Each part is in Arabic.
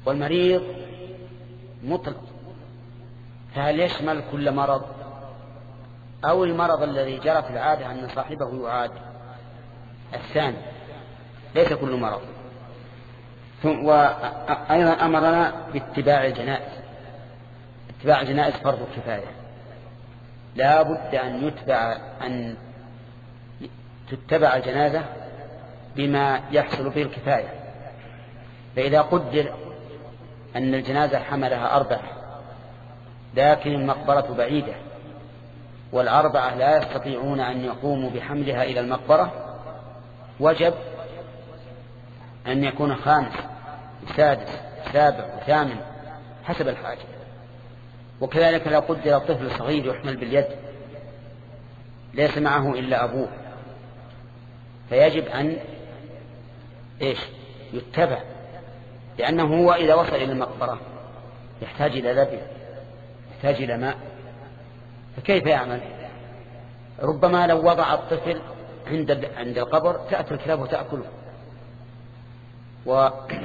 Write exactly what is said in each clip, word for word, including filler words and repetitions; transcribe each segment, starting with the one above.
والمريض مطلق، فهل يشمل كل مرض أو المرض الذي جرت العادة أن صاحبه يعاد؟ الثاني ليس كل مرض. وأيضا أمرنا باتباع الجنائز. اتباع الجنائز فرض كفاية، لا بد أن يتبع أن تتبع الجنازة بما يحصل به الكفاية. فإذا قدر أن الجنازة حملها أربعة لكن المقبرة بعيدة والأربعة لا يستطيعون أن يقوموا بحملها إلى المقبرة، وجب أن يكون خامس سادس سابع وثامن حسب الحاجة. وكذلك لو قدر طفل صغير يحمل باليد ليس معه إلا أبوه، فيجب أن إيش يتبع، لأنه هو إذا وصل إلى المقبرة يحتاج إلى لبن، يحتاج إلى ماء، فكيف يعمل؟ ربما لو وضع الطفل عند عند القبر تأتي الكلاب وتأكله، و...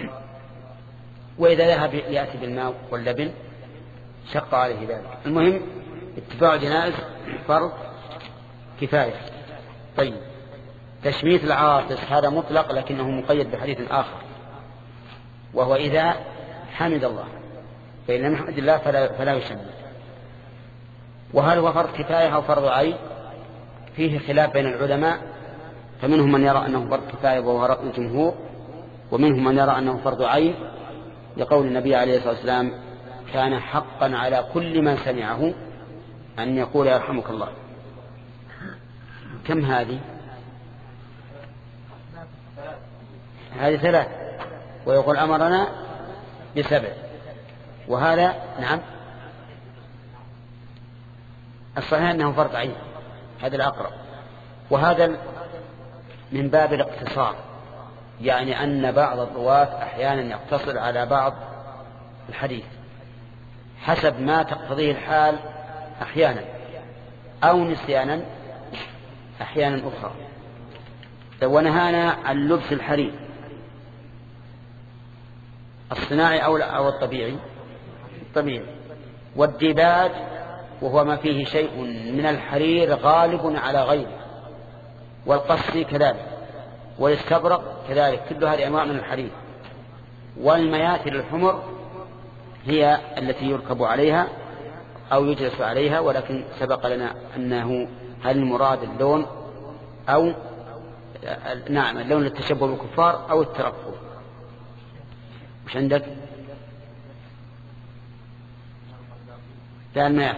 وإذا ذهب يأتي بالماء واللبن شق عليه ذلك. المهم اتباع الجنائز فرض كفاية. طيب، تشميت العاطس هذا مطلق لكنه مقيد بحديث آخر، وهو إذا حمد الله، فإن لم يحمد الله فلا, فلا يشمت. وهل هو فرض كفاية أو فرض عين؟ فيه خلاف بين العلماء، فمنهم من يرى أنه فرض كفاية وهو رأي الجمهور، ومنهم من يرى أنه فرض عين لقول النبي عليه الصلاة والسلام كان حقا على كل من سمعه أن يقول يرحمك الله. كم هذه؟ هذه ثلاث، ويقول أمرنا بسبع، وهذا نعم الصحيح أنه فرض عين، هذا الأقرب. وهذا من باب الاقتصار، يعني أن بعض الرواة أحيانا يقتصر على بعض الحديث حسب ما تقتضيه الحال أحيانا، أو نسيانا أحيانا أخرى. ونهانا عن لبس الحرير الصناعي أو الطبيعي الطبيعي، والديباج وهو ما فيه شيء من الحرير غالب على غيره، والقصي كذلك، والاستبرق كذلك، كل هذه أنواع من الحرير. والمياثر الحمر هي التي يركب عليها أو يجلس عليها، ولكن سبق لنا أنه هل المراد اللون أو نعم اللون للتشبه بالكفار أو الترفه. مش عندك؟ لا المياثر.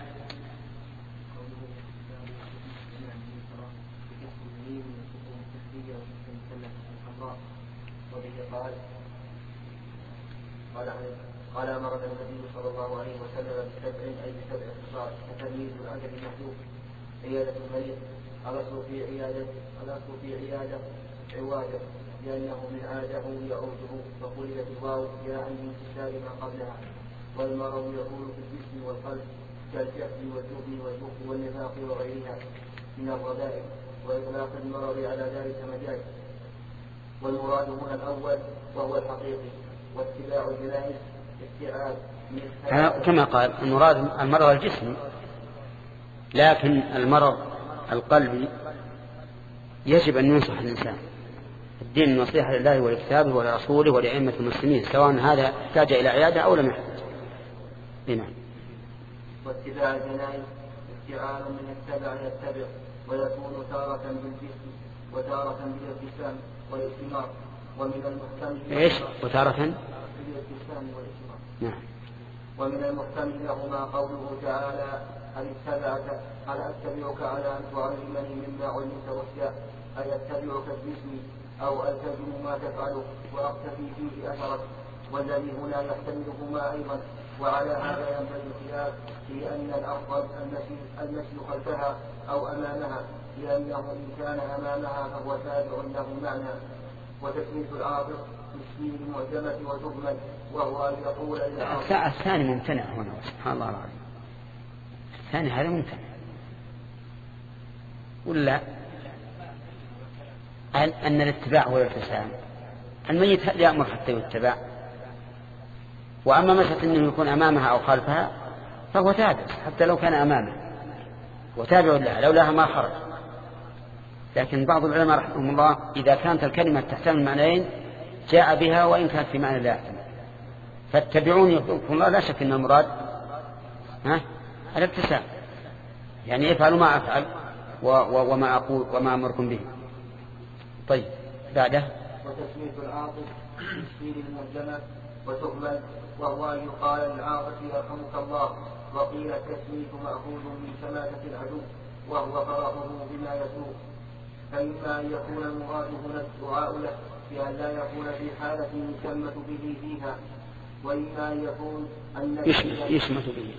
قال أمرنا النبي صلى الله عليه وسلم بسبع أي بسبع خصال كتمييز الأجل المحذوف، عيادة المريض، الأصل في عيادة الأصل في عيادة عواده لأنه من عاده يعوده، فقلبت الواو إلى عن انتشار ما قبلها. والمرض يكون في الجسم والقلب كالجهل والجبن والبخل والنفاق وغيرها من الرذائل، وإطلاق المرض على ذلك مجاز. والمراد هنا الأول وهو الحقيقي، واتباع الجنائز استيعاب كما قال المراد المرض الجسمي، لكن المرض القلبي يجب أن ينصح الإنسان. الدين النصيحة لله ولكتابه ولرسوله ولأئمة المسلمين، سواء هذا احتاج إلى عيادة أو لم يحتاج. نعم. واتباع الجنائز استيعاب من التبع يتبع، ويكون تارة بالجسم وتارة بالابتسام والاشتمار. ومن المحتمل ايش وتارة بالابتسام والاشتمار. نعم. ومن المحتمل لهما قوله تعالى هل اتبعك هل اتبعك على ان تعلمني مما علمت رشدا، اي اتبعك باسمي او التزم ما تفعله واقتفي فيه اثرك. والذي هنا يحتملهما ايضا، وعلى هذا ينبغي الخلاف في ان الافضل المشي المشي خلفها او امامها، لانه ان كان امامها فهو تابع له معنى. وتسمية العاطف بالسين المعجمة وتضمن، وهو أن يقول الثاني ممتنع هنا، سبحان الله العظيم، الثاني هذا ممتنع ولا أن الاتباع هو الابتسام؟ الميت هل يأمر حتى يتبع؟ وأما مسألة أنه يكون أمامها أو خلفها فهو تابع حتى لو كان أمامه وتابع لها لولاها ما خرج. لكن بعض العلماء رحمهم الله إذا كانت الكلمة تحتمل معنيين جاء بها وإن كانت في معنى لا يحتمل. فاتبعون يحببكم الله لا شك أن المراد ها الابتسام، يعني افعلوا ما أفعل وما أقول وما أمركم به. طيب بعده وتسمية العاطف تسمية المرجمة وتهمل وهو أن يقال للعاطف يرحمك الله، وقيل التسمية مأخوذ من شماتة العدو وهو فرحه بما يسوء. فإما أن يكون المراد هنا الدعاء له بأن لا يكون في حالة يشمت به فيها، وإما أن يكون أنك يشمت, يشمت به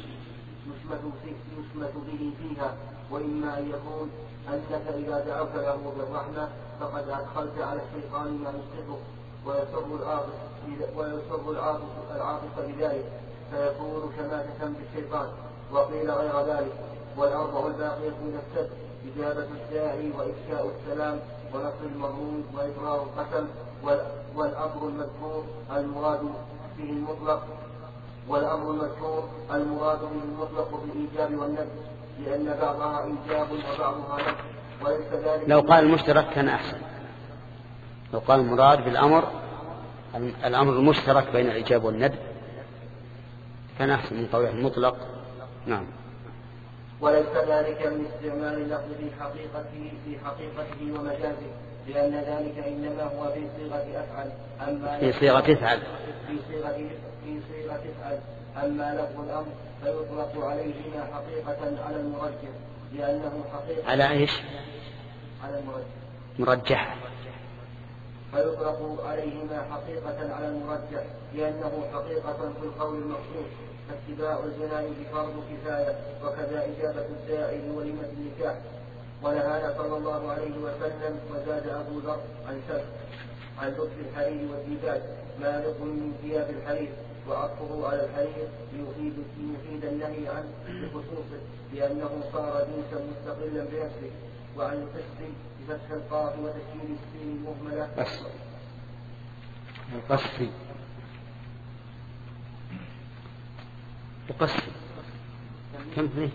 يشمت به فيها، وإما أن يكون أنك إذا دعوت له بالرحمة فقد أدخلت على الشيطان ما يسقطه ويسر العاطف ويسر العاطف العاطف بذلك فيكون شماتة بالشيطان. وقيل غير ذلك. والأربع الباقية من السبب إجابة الداعي وإفشاء السلام ونصر المظلوم وإبرار القسم. والأمر المذكور المراد به المطلق والأمر المذكور المراد به المطلق بالإيجاب والنفي، لأن بعضها إيجاب وبعضها نفي وليس ذلك. لو قال المشترك كان أحسن، لو قال المراد بالأمر الأمر المشترك بين الإيجاب والندب كان أحسن من قوله المطلق. نعم. وليس ذلك من استعمال اللفظ في حقيقته في حقيقته ومجازه، لأن ذلك إنما هو في صيغة أفعل أما في صيغة افعل في صيغة في صيغة افعل أما لفظ الأمر فيطلق عليهما حقيقة على المرجح لأنه حقيقة على إيش؟ على المرجح مرجح فيطلق عليهما حقيقة على المرجح لأنه حقيقة في القول المقصود. فاتباع الجنائز فرض كفاية، وكذا إجابة الداعي لوليمة النكاح. ونهانا صلى الله عليه وسلم وزاد أبو ذر عن شرك عن لبس الحرير والديباج ما لكم من ثياب الحرير، وعطفه على الحرير ليفيد ليفيد النهي عنه بخصوصه لأنه صار جنسا مستقلا بنفسه. وعن القسط بفتح القاف وتشكيل السين المهملة القسط القسط كم فيه؟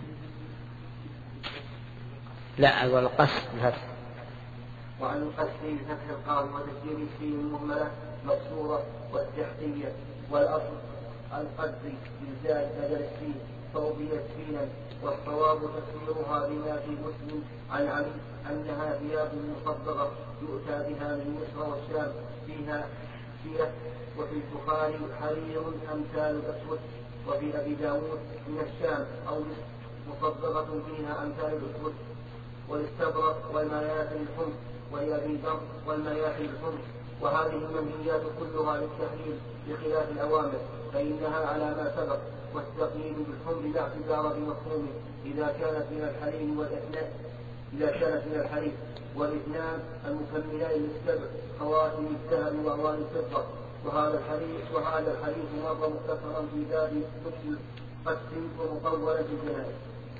لا أقول القسط بفتح. وعن القسط بفتح القاف وتشكيل السين المهملة مقصورة والتحتية. والأصل القسط بالزاد بدل السين فوضيت سينا، والصواب تفسيرها بما في مسلم عن علي أنها ثياب مصبغة يؤتى بها من مصر والشام فيها سيرة. وفي البخاري حرير أمثال الأسود. وفي أبي داود من الشام أو مصبغة فيها أمثال الأسود. والاستبرق والمياثل الحمر ويابي ذر والمياثل الحمر. وهذه المنهيات كلها للتحليل بخلاف الأوامر فإنها على ما سبق. والتقييد بالحمر لا اعتبار بمفهومه إذا كانت من الحليل والإثنان إذا كانت من الحليل والاثنان المكملان للسبع خواتم الذهب وأواني الفضة. وهذا الحديث وهذا الحديث مر مختصرا في باب لبس القسم ومطولا في الجنائز.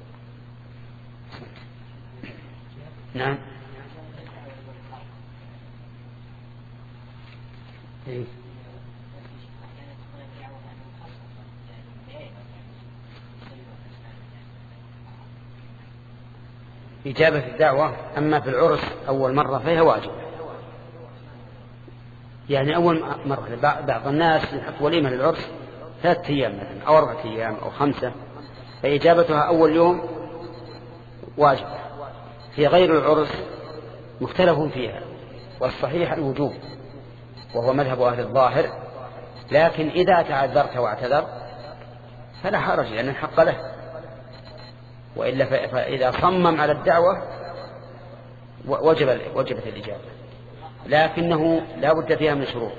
نعم. إيه. إجابة الدعوة أما في العرس أول مرة فهي واجب، يعني أول مرة بعض الناس يحط وليمة للعرس ثلاثة أيام مثلا أو أربعة أيام أو خمسة، فإجابتها أول يوم واجب. في غير العرس مختلف فيها، والصحيح الوجوب وهو مذهب أهل الظاهر، لكن إذا تعذرت واعتذر فلا حرج لأن الحق له، وإلا فإذا صمم على الدعوة وجب وجبت الإجابة، لكنه لا بد فيها من شروط: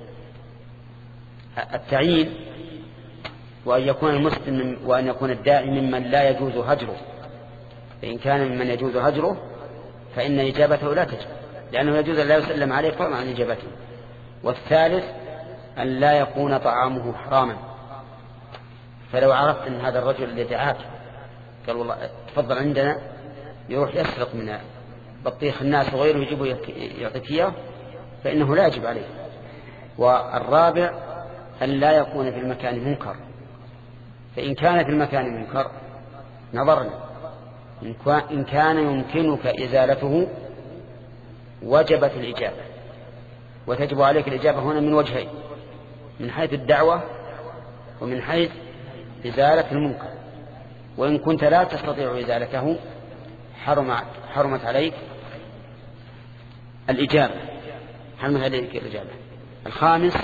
التعيين، وأن يكون المسلم وأن يكون الداعي ممن لا يجوز هجره، فإن كان ممن يجوز هجره فإن إجابته لا تجب، لأنه يجوز أن لا يسلم عليه فضلا عن إجابته. والثالث أن لا يكون طعامه حراما، فلو عرفت أن هذا الرجل الذي دعاك قال والله تفضل عندنا، يروح يسرق من بطيخ الناس وغيره يجيبه يعطيك إياه، فإنه لا يجب عليه. والرابع أن لا يكون في المكان منكر، فإن كان في المكان منكر نظرنا، إن كان يمكنك إزالته وجبت الإجابة، وتجب عليك الإجابة هنا من وجهين، من حيث الدعوة ومن حيث إزالة المنكر. وإن كنت لا تستطيع إزالته حرمت, حرمت عليك الإجابة حرمت عليك الإجابة. الخامس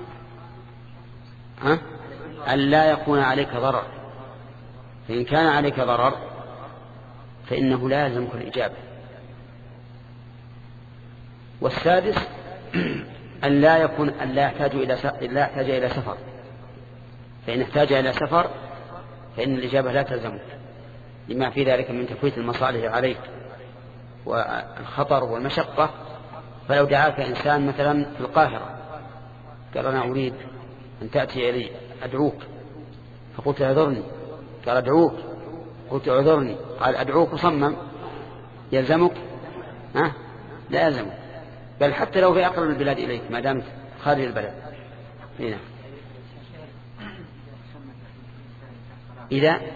ها؟ أن لا يكون عليك ضرر، فإن كان عليك ضرر فإنه لا يلزمك الإجابة. والسادس أن لا يكون أن لا يحتاج إلى لا يحتاج إلى سفر، فإن احتاج إلى سفر فإن الإجابة لا تلزمك، لما في ذلك من تفويت المصالح عليك والخطر والمشقة. فلو دعاك إنسان مثلا في القاهرة قال أنا أريد أن تأتي إلي أدعوك، فقلت اعذرني، قال أدعوك، قلت اعذرني، قال أدعوك، وصمم، يلزمك؟ ها؟ لا يلزمك، بل حتى لو في أقرب البلاد إليك ما دامت خارج البلد. هنا إذا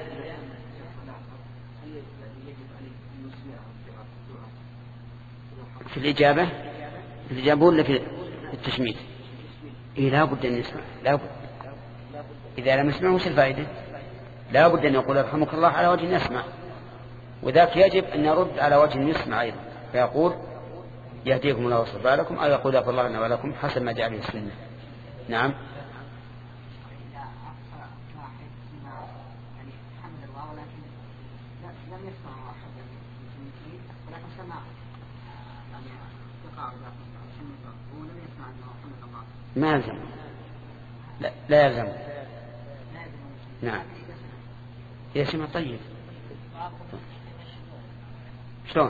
في الإجابة في الإجابة ولا في التشميت؟ إيه لا بد أن يسمع، لا بد. إذا لم يسمع وش الفائدة؟ لا بد أن يقول يرحمك الله على وجه يسمع، وذاك يجب أن يرد على وجه يسمع أيضا، فيقول يهديكم الله ويصلح بالكم، أو يقول يغفر الله لنا ولكم حسب ما جاء به السنة. نعم. ما يلزم، لا, لا يلزم. نعم يا سمع. طيب شلون؟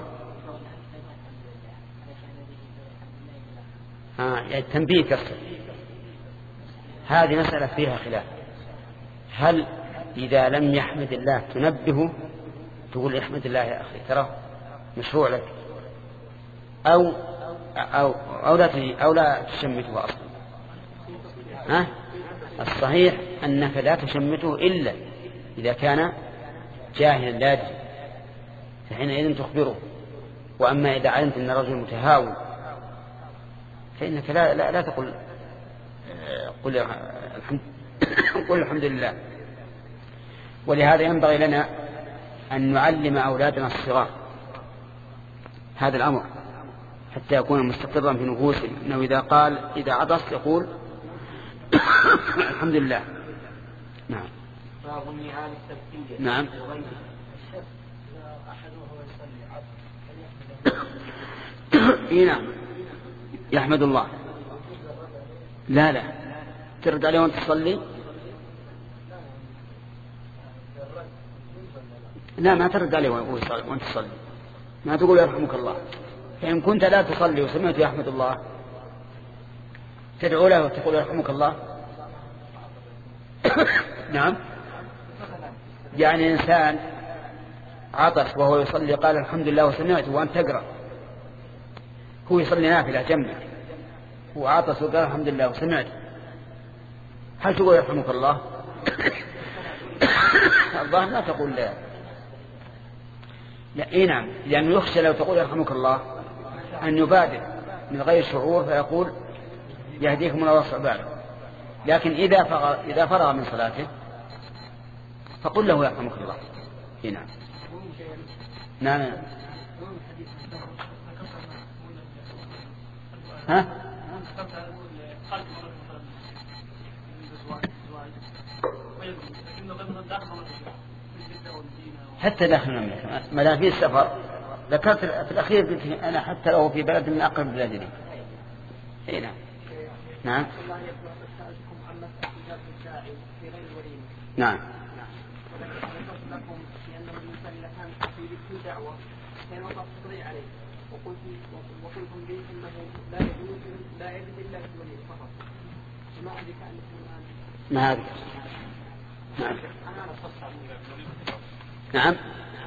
آه يعني التنبيه كسر، هذه مسألة فيها خلاف. هل إذا لم يحمد الله تنبهه تقول احمد الله يا أخي ترى مشروع لك، أو أو أو لا أو لا تشمته أصلا؟ ها؟ الصحيح أنك لا تشمته إلا إذا كان جاهلا لا يدري، فحينئذ تخبره. وأما إذا علمت أن الرجل متهاون فإنك لا لا, لا تقول قل الحمد قل الحمد لله. ولهذا ينبغي لنا أن نعلم أولادنا الصغار هذا الأمر حتى يكون مستقرا في نفوسهم، أنه إذا قال إذا عطس يقول الحمد لله. نعم. نعم. إيه نعم يحمد الله. لا لا ترد عليه وانت تصلي؟ لا ما ترد عليه وانت تصلي، ما تقول يرحمك الله. فإن كنت لا تصلي وسمعت يحمد الله تدعو له وتقول يرحمك الله. نعم. يعني إنسان عطس وهو يصلي قال الحمد لله وسمعت وأنت تقرأ، هو يصلي نافلة جنبك، هو عطس وقال الحمد لله وسمعت، هل تقول يرحمك الله؟ الله لا تقول لا. لا إيه نعم، لأنه يخشى لو تقول يرحمك الله أن يبادر من غير شعور فيقول يهديكم الله ويصلح بالكم. لكن إذا فرغ, إذا فرغ من صلاته فقل له يرحمك الله. إيه نعم. نعم. ها؟ حتى داخل المملكة ما دام في السفر. ذكرت في الأخير قلت أنا حتى لو في بلد من أقرب بلادنا. إيه نعم. نعم. نعم. ما هذا؟ نعم. نعم.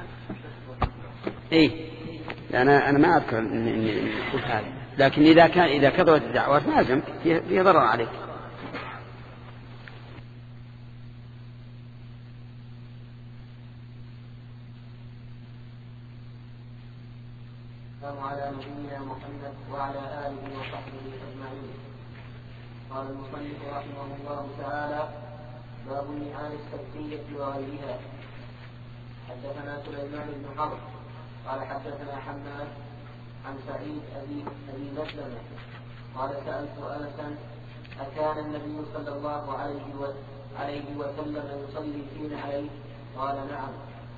إيه أنا أنا ما أذكر إني قلت هذا، لكن إذا كان إذا كثرت الدعوات ما لازم فيه ضرر عليك. السلام على نبينا محمد وعلى آله وصحبه أجمعين. قال المصنف رحمه الله تعالى: باب النعال السبتية وغيرها. حدثنا سليمان بن حرب قال حدثنا حماد عن سعيد أبي أبي مسلمة قال سألت أنسا: أكان النبي صلى الله عليه وسلم يصلي فينا عليه؟ قال: نعم.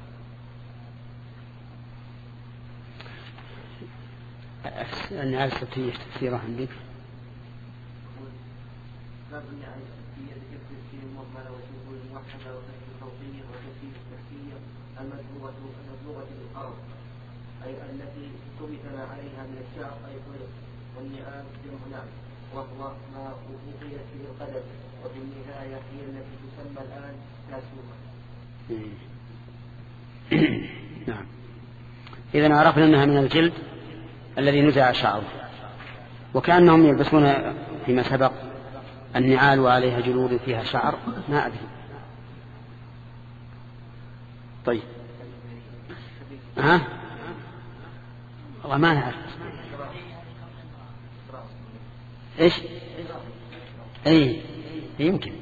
النعال السبتية تفسيرها عندك؟ باب النعال السبتية ذكر التفسير المهملة والجذور الموحدة وكسر الصوتية وتفسير التحتية المدلوغة المدلوغة بالأرض، أي التي كبت عليها من الشعر أي طرق، والنعال جمع نعم وهو ما أطلقيت به القدم، وفي النهاية هي التي تسمى الآن كاسومة. نعم. إذن عرفنا أنها من الجلد الذي نزع شعره، وكأنهم يلبسون فيما سبق النعال وعليها جلود فيها شعر، ما أدري. طيب ها والله ما نعرف ايش اي يمكن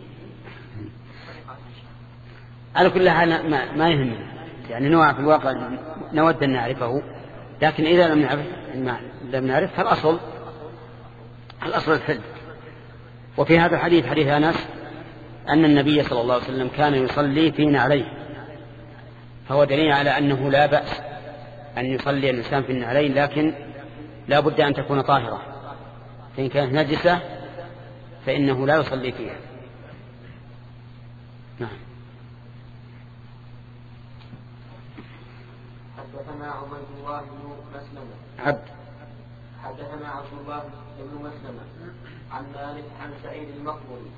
على كل حال ما, ما يهمنا، يعني نوع في الواقع نود أن نعرفه، لكن إذا لم نعرف لم نعرف فالأصل الأصل الحل. وفي هذا الحديث حديث أنس أن النبي صلى الله عليه وسلم كان يصلي فينا عليه، فهو دليل على أنه لا بأس أن يصلي الإنسان في النعلين، لكن لا بد أن تكون طاهرة، فإن كانت نجسة فإنه لا يصلي فيها. نعم. حدثنا عبد الله بن مسلمة عبد حدثنا عبد الله بن مسلمة عن مالك عن سعيد المقبري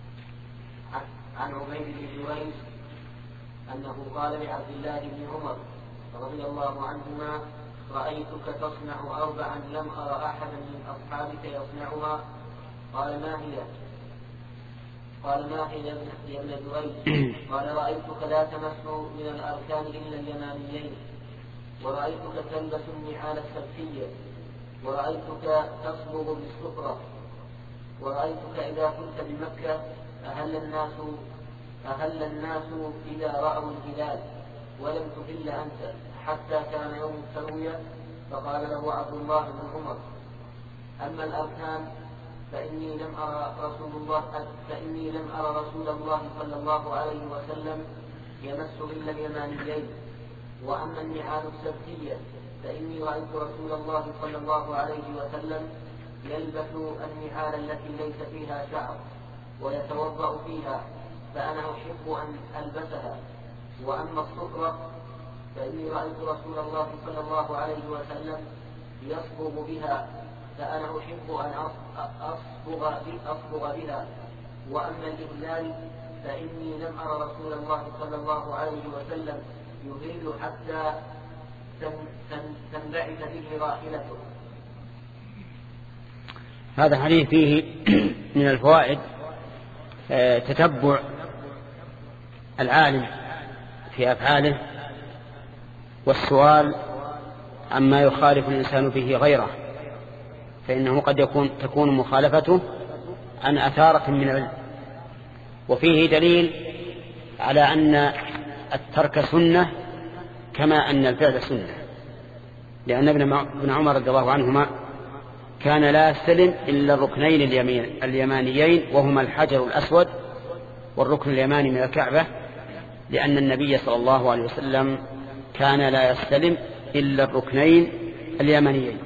عن عبيد بن جريج أنه قال لعبد الله بن عمر رضي الله عنهما: رأيتك تصنع أربعا لم أرى أحدا من أصحابك يصنعها. قال: ما هي؟ قال: ما هي يا ابن جريج؟ قال: رأيتك لا تمس من الأركان إلا اليمانيين، ورأيتك تلبس النعال السبتية، ورأيتك تصبغ بالسفرة، ورأيتك إذا كنت بمكة أهل الناس أهل الناس إذا رأوا الهلال ولم تهل أنت حتى كان يوم التروية. فقال له عبد الله بن عمر: أما الأركان فإني لم أرى رسول الله فإني لم أرى رسول الله صلى الله عليه وسلم يمس إلا اليمانيين، وأما النعال السبتية فإني رأيت رسول الله صلى الله عليه وسلم يلبس النعال التي ليس فيها شعر ويتوضأ فيها، فأنا أحب أن ألبسها. وأما الصفرة فإني رأيت رسول الله صلى الله عليه وسلم يصبغ بها، فأنا أحب أن أصبغ أصبغ بها. وأما الإهلال فإني لم أرى رسول الله صلى الله عليه وسلم يهل حتى تنبعث به راحلته. هذا حديث فيه من الفوائد تتبع العالم في أفعاله والسؤال عما يخالف الإنسان فيه غيره، فإنه قد يكون تكون مخالفته عن أثارة من العلم. وفيه دليل على أن الترك سنة كما أن الفعل سنة، لأن ابن عمر رضي الله عنهما كان لا يستلم إلا الركنين اليمين اليمانيين، وهما الحجر الأسود والركن اليماني من الكعبة، لأن النبي صلى الله عليه وسلم كان لا يستلم إلا الركنين اليمانيين.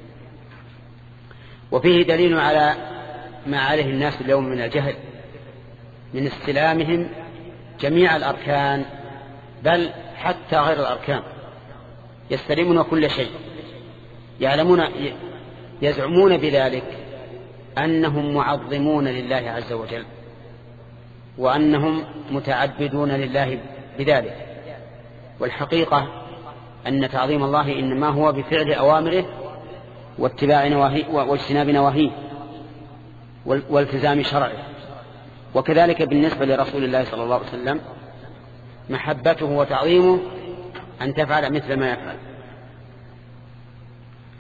وفيه دليل على ما عليه الناس اليوم من الجهل من استلامهم جميع الأركان، بل حتى غير الأركان يستلمون كل شيء، يعلمون يزعمون بذلك أنهم معظمون لله عز وجل، وأنهم متعبدون لله بذلك. والحقيقة أن تعظيم الله إنما هو بفعل أوامره واتباع نواهيه واجتناب نواهيه والتزام شرعه. وكذلك بالنسبة لرسول الله صلى الله عليه وسلم محبته وتعظيمه أن تفعل مثل ما يفعل.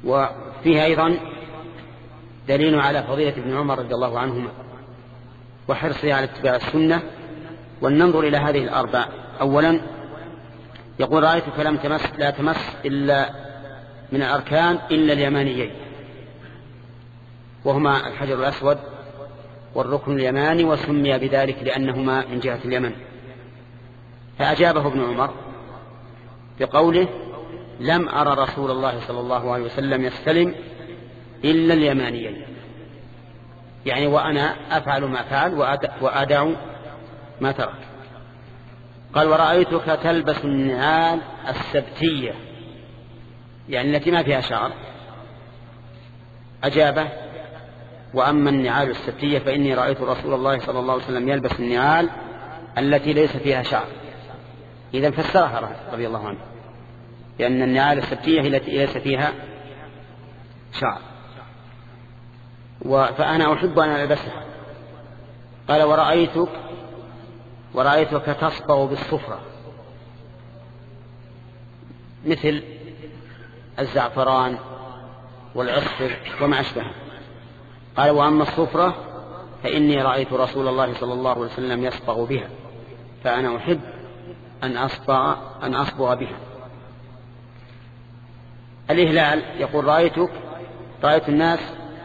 وفيه أيضا دليل على فضيلة ابن عمر رضي الله عنهما وحرصه على اتباع السنة. ولننظر إلى هذه الأربع. أولا يقول رأيتك لم تمس لا تمس إلا من الأركان إلا اليمانيين، وهما الحجر الأسود والركن اليماني، وسمي بذلك لأنهما من جهة اليمن. فأجابه ابن عمر بقوله لم أرى رسول الله صلى الله عليه وسلم يستلم إلا اليمانيين، يعني وأنا أفعل ما فعل وأدع ما ترك. قال ورأيتك تلبس النعال السبتية، يعني التي ما فيها شعر. أجابه وأما النعال السبتية فإني رأيت رسول الله صلى الله عليه وسلم يلبس النعال التي ليس فيها شعر. إذا فسرها رضي الله عنه، لأن النعال السبتية هي التي ليس فيها شعر، فأنا أحب أن ألبسها. قال ورأيتك ورأيتك تصبغ بالصفرة مثل الزعفران والعصفر وما أشبهه. قال وأما الصفرة فإني رأيت رسول الله صلى الله عليه وسلم يصبغ بها، فأنا أحب أن أصبغ, أن أصبغ بها. الإهلال يقول رأيتك رأيت الناس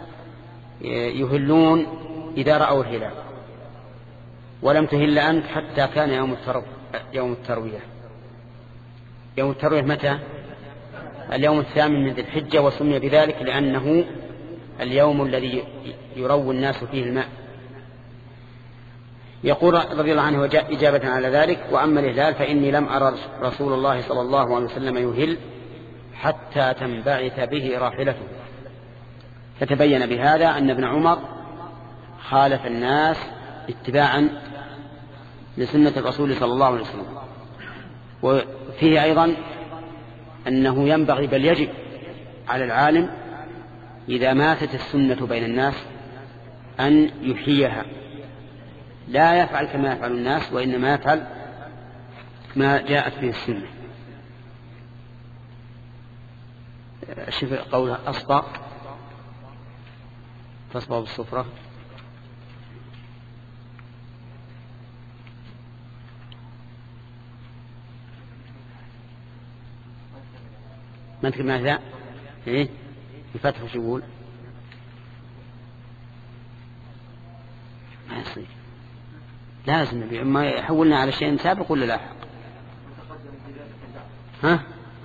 يهلون إذا رأوا الهلال، ولم تهل أنت حتى كان يوم الترو يوم التروية. يوم التروية متى؟ اليوم الثامن من ذي الحجة، وسمي بذلك لأنه اليوم الذي يروي الناس فيه الماء. يقول رضي الله عنه إجابة على ذلك وأما الإهلال فإني لم أرى رسول الله صلى الله عليه وسلم يهل حتى تنبعث به راحلته. فتبين بهذا أن ابن عمر خالف الناس اتباعا لسنة الرسول صلى الله عليه وسلم. وفيه أيضا أنه ينبغي بل يجب على العالم إذا ماتت السنة بين الناس أن يحييها، لا يفعل كما يفعل الناس، وإنما يفعل ما جاءت به السنة. شوف قولها أصبغ تصبغ بالصفرة. ما تكلم هذا إيه الفتح وش يقول؟ ما يصير، لازم نبي ما يحولنا على شيء سابق ولا لاحق. ها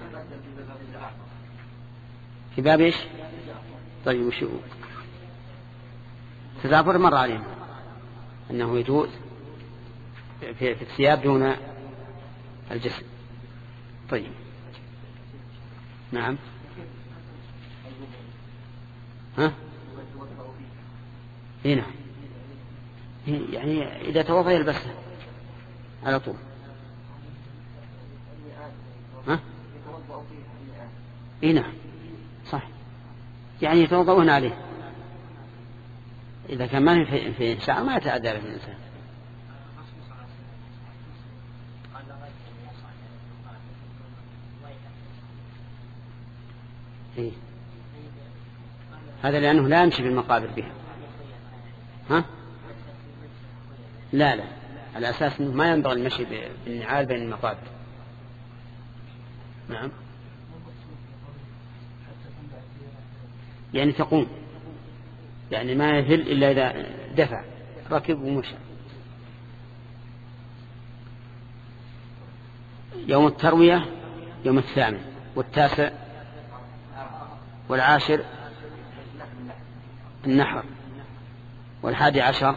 في باب ايش؟ طيب وش يقول؟ تزعفر مر علينا أنه يجوز في, في الثياب دون الجسد. طيب نعم. ها هنا يعني إذا توضأ يلبسها على طول. ها هنا صح، يعني يتوضؤون عليه. إذا كان ما في في شعر ما يتعدى له الإنسان. إيه؟ هذا لأنه لا يمشي في المقابر بها. ها؟ لا لا، على أساس أنه ما ينبغي المشي بالنعال بين المقابر. نعم، يعني تقوم، يعني ما يهل إلا إذا دفع ركب ومشى. يوم التروية يوم الثامن والتاسع والعاشر النحر، والحادي عشر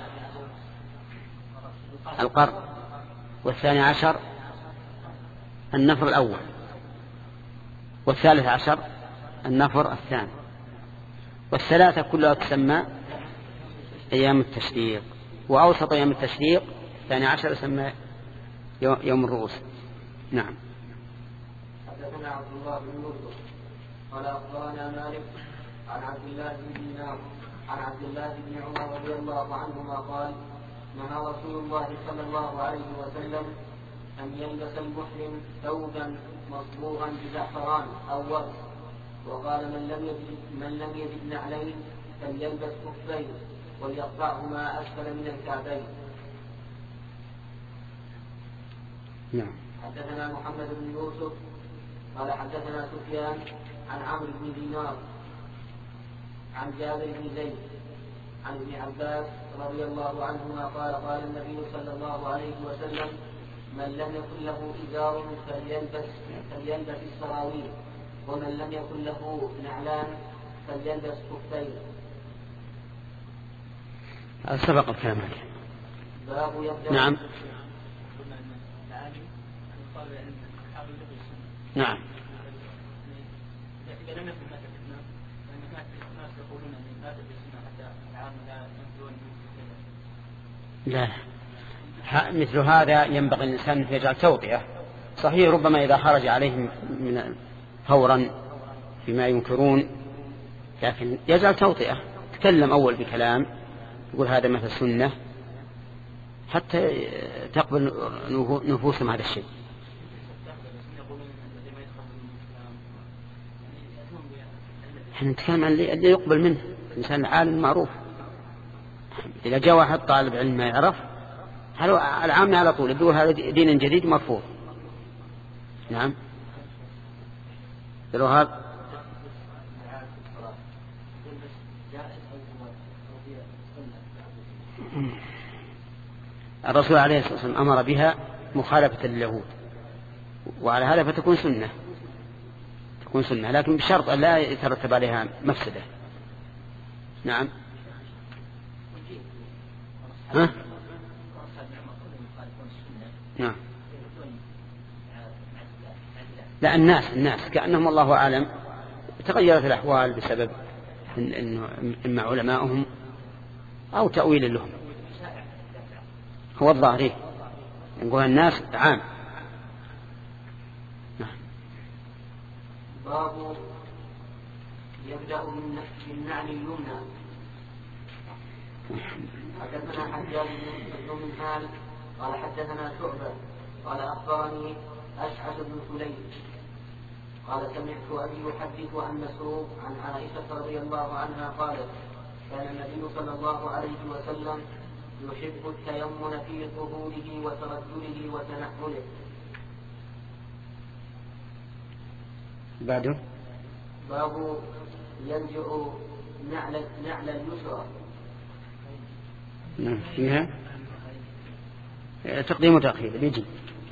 القر، والثاني عشر النفر الأول، والثالث عشر النفر الثاني، والثلاثة كلها تسمى أيام التشريق. وأوسط أيام التشريق الثاني عشر يسمى يوم الرؤوس. نعم. حدثنا عبد الله بن يوسف قال أخبرنا مالك عن عبد الله بن دينار عن عبد الله بن عمر رضي الله عنهما قال نهى رسول الله صلى الله عليه وسلم أن يلبس المحرم ثوبا مصبوغا بزعفران أو ورد وقال من لم يجد من لم يجد نعلين فليلبس خفين وليقطعهما أسفل من الكعبين. نعم. حدثنا محمد بن يوسف قال حدثنا سفيان عن عمرو بن دينار عن جابر بن زيد عن ابن عباس رضي الله عنهما قال قال النبي صلى الله عليه وسلم من لم يكن له إزار فليلبس, فليلبس السراويل ومن لم يكن له نعلان فليلبس خفين. سبق الكلام عليه. باب يبدأ نعم. نعم. إذا لم يكن ما تكتنا لأن الناس يقولون أن ما تكتنا حتى العام لا ينفذون. لا، مثل هذا ينبغي الإنسان أن يجعل توطئة. صحيح ربما إذا خرج عليهم من فورا فيما ينكرون، لكن يجعل توطئة، تكلم أول بكلام يقول هذا مثل سنة حتى تقبل نفوسهم هذا الشيء. احنا نتكلم عن اللي يقبل منه الإنسان عالم معروف. إذا جاء واحد طالب علم ما يعرف العام على طول يقول هذا دين جديد مرفوض. نعم. هذا الرسول عليه الصلاة والسلام أمر بها مخالفة لليهود، وعلى هذا فتكون سنة، تكون سنة، لكن بشرط أن لا يترتب عليها مفسدة. نعم. ها؟ نعم. لا، الناس الناس كأنهم الله أعلم تغيرت الأحوال بسبب إنه إما علماؤهم أو تأويل لهم. هو الظاهري نقول الناس عام. نعم. باب يبدأ بالنعل اليمنى. حدثنا حجاج بن منهال قال حدثنا شعبة قال أخبرني أشعث بن سليم قال سمعت أبي يحدث عن مسروق عن عائشة رضي الله عنها قالت كان النبي صلى الله عليه وسلم يحب التيمن في ظهوره وترجله وتنحله. بعده باب ينزع نعل نعل اليسرى. نعم. فيها تقديم وتأخير بيجي.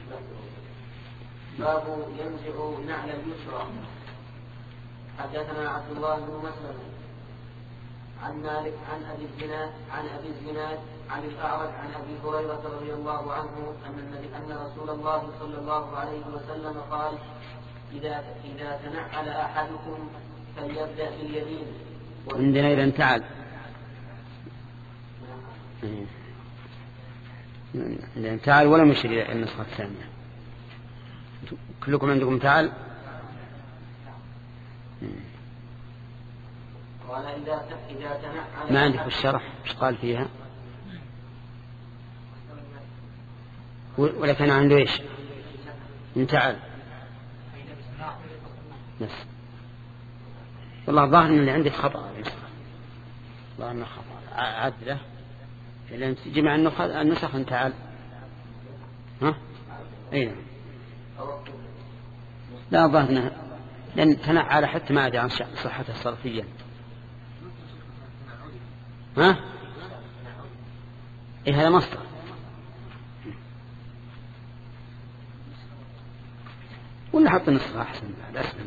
باب ينزع نعل اليسرى. حدثنا عبد الله بن مسلم عن مالك عن أبي الزناد عن أبي الزناد عن الأعرج عن أبي هريرة رضي الله عنه أن النبي أن رسول الله صلى الله عليه وسلم قال إذا إذا تنعل أحدكم فليبدأ باليمين. عندنا إذا تعال إذا تعال ولا مشير إلى النسخة الثانية. كلكم عندكم تعال. قال إذا إذا تنعل ما عندك في الشرح إيش قال فيها؟ ولا كان عنده إيش؟ من تعال بس. والله ظاهر من اللي عندك خطأ، ظاهر من خطأ عدله لأن جمع النسخ من تعال. ها؟ أين؟ لا ظاهرنا لأن تنعل حتى ما أدري عن صحته الصرفية. ها؟ إيه هذا مصدر. ولا حط النسخة أحسن بعد أسلم.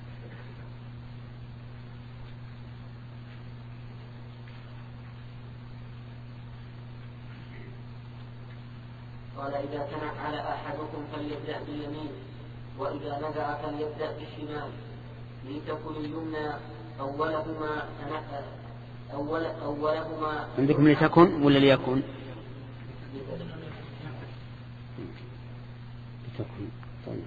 قال إذا تنعل أحدكم فليبدأ باليمين وإذا نزع فليبدأ بالشمال لتكن اليمنى أولهما أول أولهما. عندكم لتكن ولا ليكن؟ لتكن. طيب.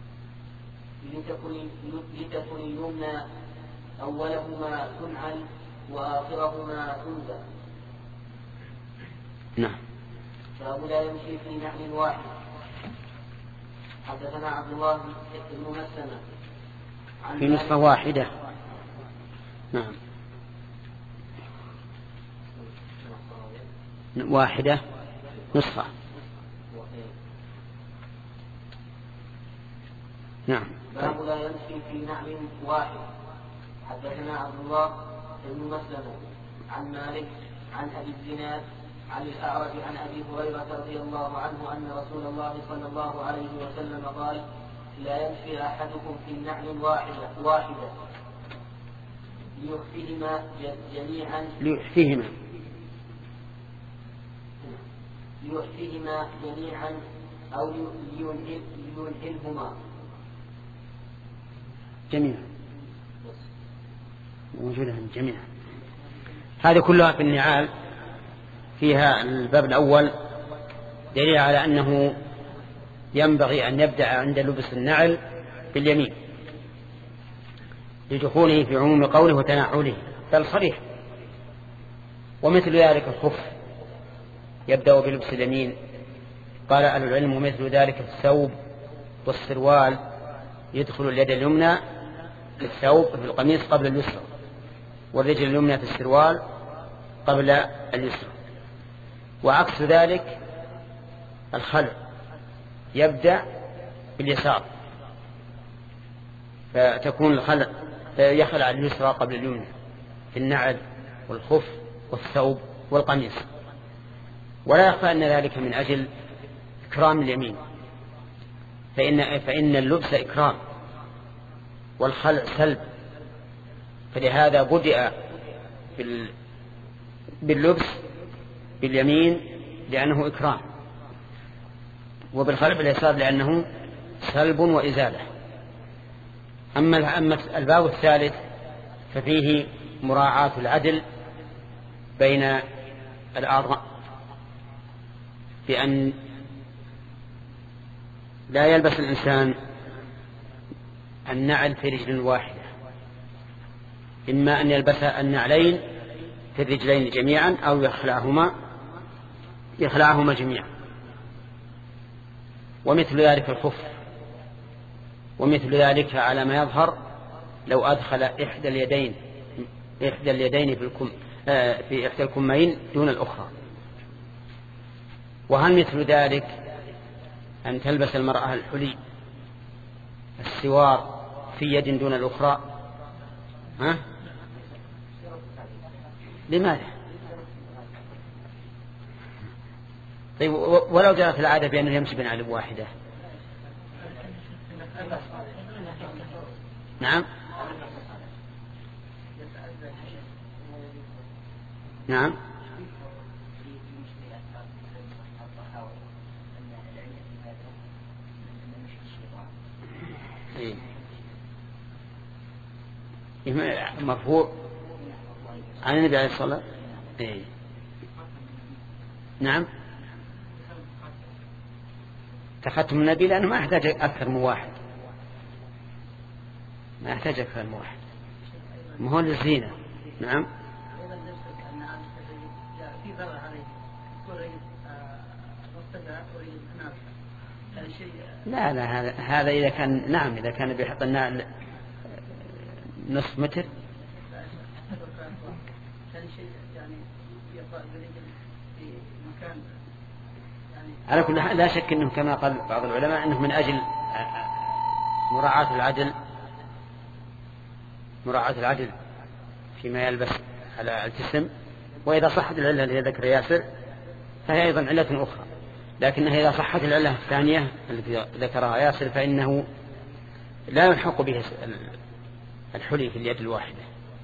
لتكن لتكن اليمنى أولهما تنعل وآخرهما تنزع. نعم. باب لا يمشي في نعل واحد. حدثنا عبد الله بن مسلمة في نسخة واحدة نعم. واحدة نسخة. نعم. باب لا يمشي في نعل واحد. حدثنا عبد الله بن مسلم عن مالك عن أبي الزناد عن الأعرج عن أبي هريرة رضي الله عنه أن رسول الله صلى الله عليه وسلم قال لا يمشي أحدكم في نعل واحدة واحدة ليخفيهما جميعا ليخفيهما ليخفيهما جميعا أو لينهلهما جميعا موجودة جميعا. هذه كلها في النعال. فيها الباب الأول دليل على أنه ينبغي أن يبدأ عند لبس النعل باليمين لدخوله في عموم قوله وتناوله، بل صريح. ومثل ذلك الخف يبدأ بلبس اليمين. قال أهل العلم ومثل ذلك الثوب والسروال يدخل اليد اليمنى في الثوب في القميص قبل اليسرى، والرجل اليمنى في السروال قبل اليسرى. وعكس ذلك الخلع يبدأ باليسار، فتكون الخلع يخلع اليسرى قبل اليمنى في النعل والخف والثوب والقميص. ولا يخفى أن ذلك من أجل إكرام اليمين، فإن, فإن اللبس إكرام والخلع سلب، فلهذا بدأ باللبس باليمين لأنه إكرام، وبالخلع باليسار لأنه سلب وإزالة. أما الباب الثالث ففيه مراعاة العدل بين الأعضاء، بأن لا يلبس الإنسان النعل في رجل واحدة، إما أن يلبس النعلين في الرجلين جميعا أو يخلعهما يخلعهما جميعا. ومثل ذلك الخف، ومثل ذلك على ما يظهر لو أدخل إحدى اليدين إحدى اليدين في الكم في إحدى الكمين دون الأخرى. وهل مثل ذلك أن تلبس المرأة الحلي السوار في يد دون الأخرى؟ ها؟ لماذا؟ طيب ولو جرت العادة بأنه يمشي بنعل واحدة؟ نعم نعم مرفوع عن النبي عليه الصلاة والسلام. نعم تختم النبي لأنه ما يحتاج أكثر من واحد، ما يحتاج أكثر من واحد، ما هو للزينة. نعم لا لا هذا هذا إذا كان نعم إذا كان بيحط النعل نصف متر على كل حال لا شك أنه كما قال بعض العلماء أنه من أجل مراعاة العدل مراعاة العدل فيما يلبس على الجسم. وإذا صحت العلة التي ذكر ياسر فهي أيضا علة أخرى، لكنها إذا صحت العلة الثانية التي ذكرها ياسر فإنه لا يلحق به الحلي في اليد الواحدة،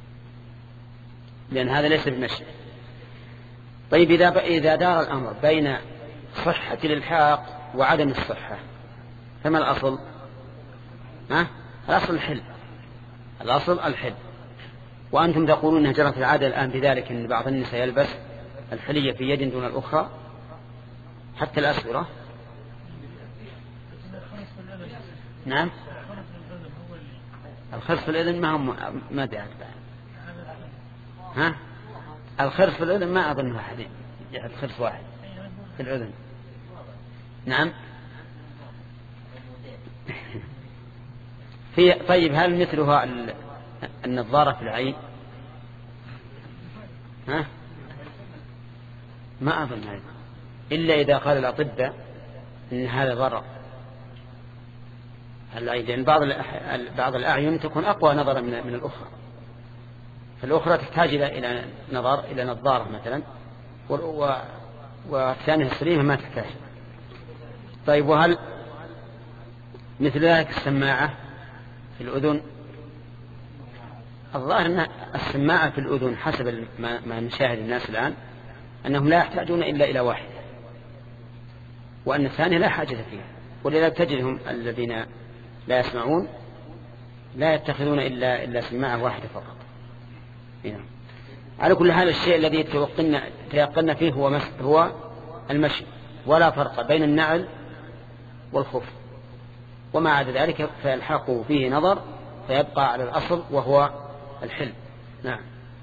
لأن هذا ليس بمشي. طيب إذا إذا دار الأمر بين صحة الإلحاق وعدم الصحة فما الأصل؟ ها؟ الأصل الحل، الأصل الحل. وأنتم تقولون أنها جرت العادة الآن بذلك أن بعض النساء يلبس الحلية في يد دون الأخرى حتى الأسورة. نعم الخرس في الأذن ما هم ما دعت بعد. ها الخرس في الأذن ما أظن أحد يجعل خرس واحد في الأذن. نعم في طيب هل مثلها النظارة في العين ها؟ ما أظن هذا إلا إذا قال الأطباء إن هذا ضرر. لأن بعض بعض الأعين تكون أقوى نظرا من الأخرى، فالأخرى تحتاج إلى نظر إلى نظارة مثلا، والثانية السليمة ما تحتاج. طيب، وهل مثل ذلك السماعة في الأذن؟ الظاهر أن السماعة في الأذن حسب ما نشاهد الناس الآن أنهم لا يحتاجون إلا إلى واحد، وأن الثانية لا حاجة فيها، ولذا تجدهم الذين لا يسمعون لا يتخذون إلا إلا سماعة واحدة فقط. هنا. على كل حال الشيء الذي تيقنا فيه هو هو المشي، ولا فرق بين النعل والخف، وما عدا ذلك فيلحق فيه نظر فيبقى على الأصل وهو الحلم. نعم.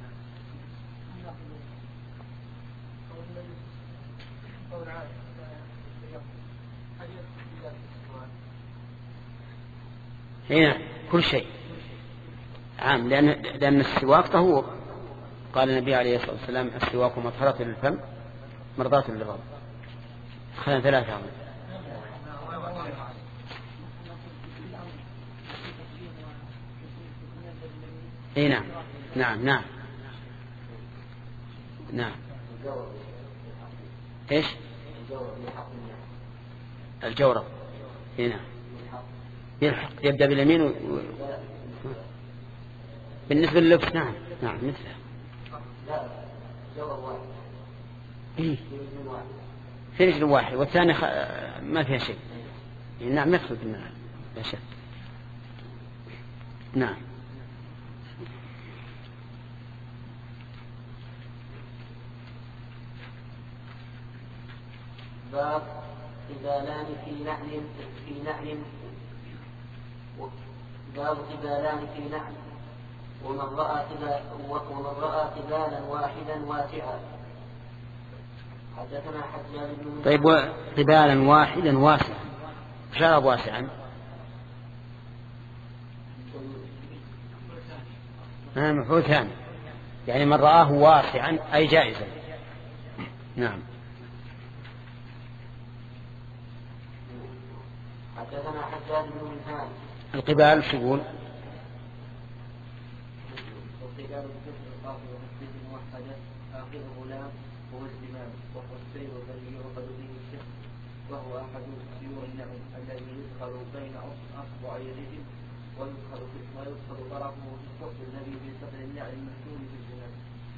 هنا كل شيء عام، لأن لأن السواك طهور، قال النبي عليه الصلاة والسلام: السواك مطهرة للفم مرضاة للرب. خلنا ثلاثة عام. اي نعم نعم نعم نعم. ايش الجورب؟ اي نعم، يلحق، يبدأ باليمين و... بالنسبة لللبس نعم نعم مثله. إيه؟ في رجل واحد والثاني خ... ما فيها شيء. نعم يدخل في الماء لا شك. نعم. باب قبالان في نعل في نعل باب قبالان في نعل ومن رأى ومن رأى قبالا واحدا واسعا. حدثنا حجاج بن. طيب، قبالا واحدا واسعا، شرب واسعا مفعول ثاني، يعني من رآه واسعا أي جائزا. نعم. حدثنا حجاج بن منهال. القبال شو يقول؟ القبال بكسر القاف ومسجد موحدة آخر غلام هو الزمام، وهو السير الذي يعقد به الشق، وهو أحد سيور النعم الذي يدخل بين أصبع الرجل ويدخل ويدخل طرفه في الثقب الذي في صدر النعم المكتوم بالزمام.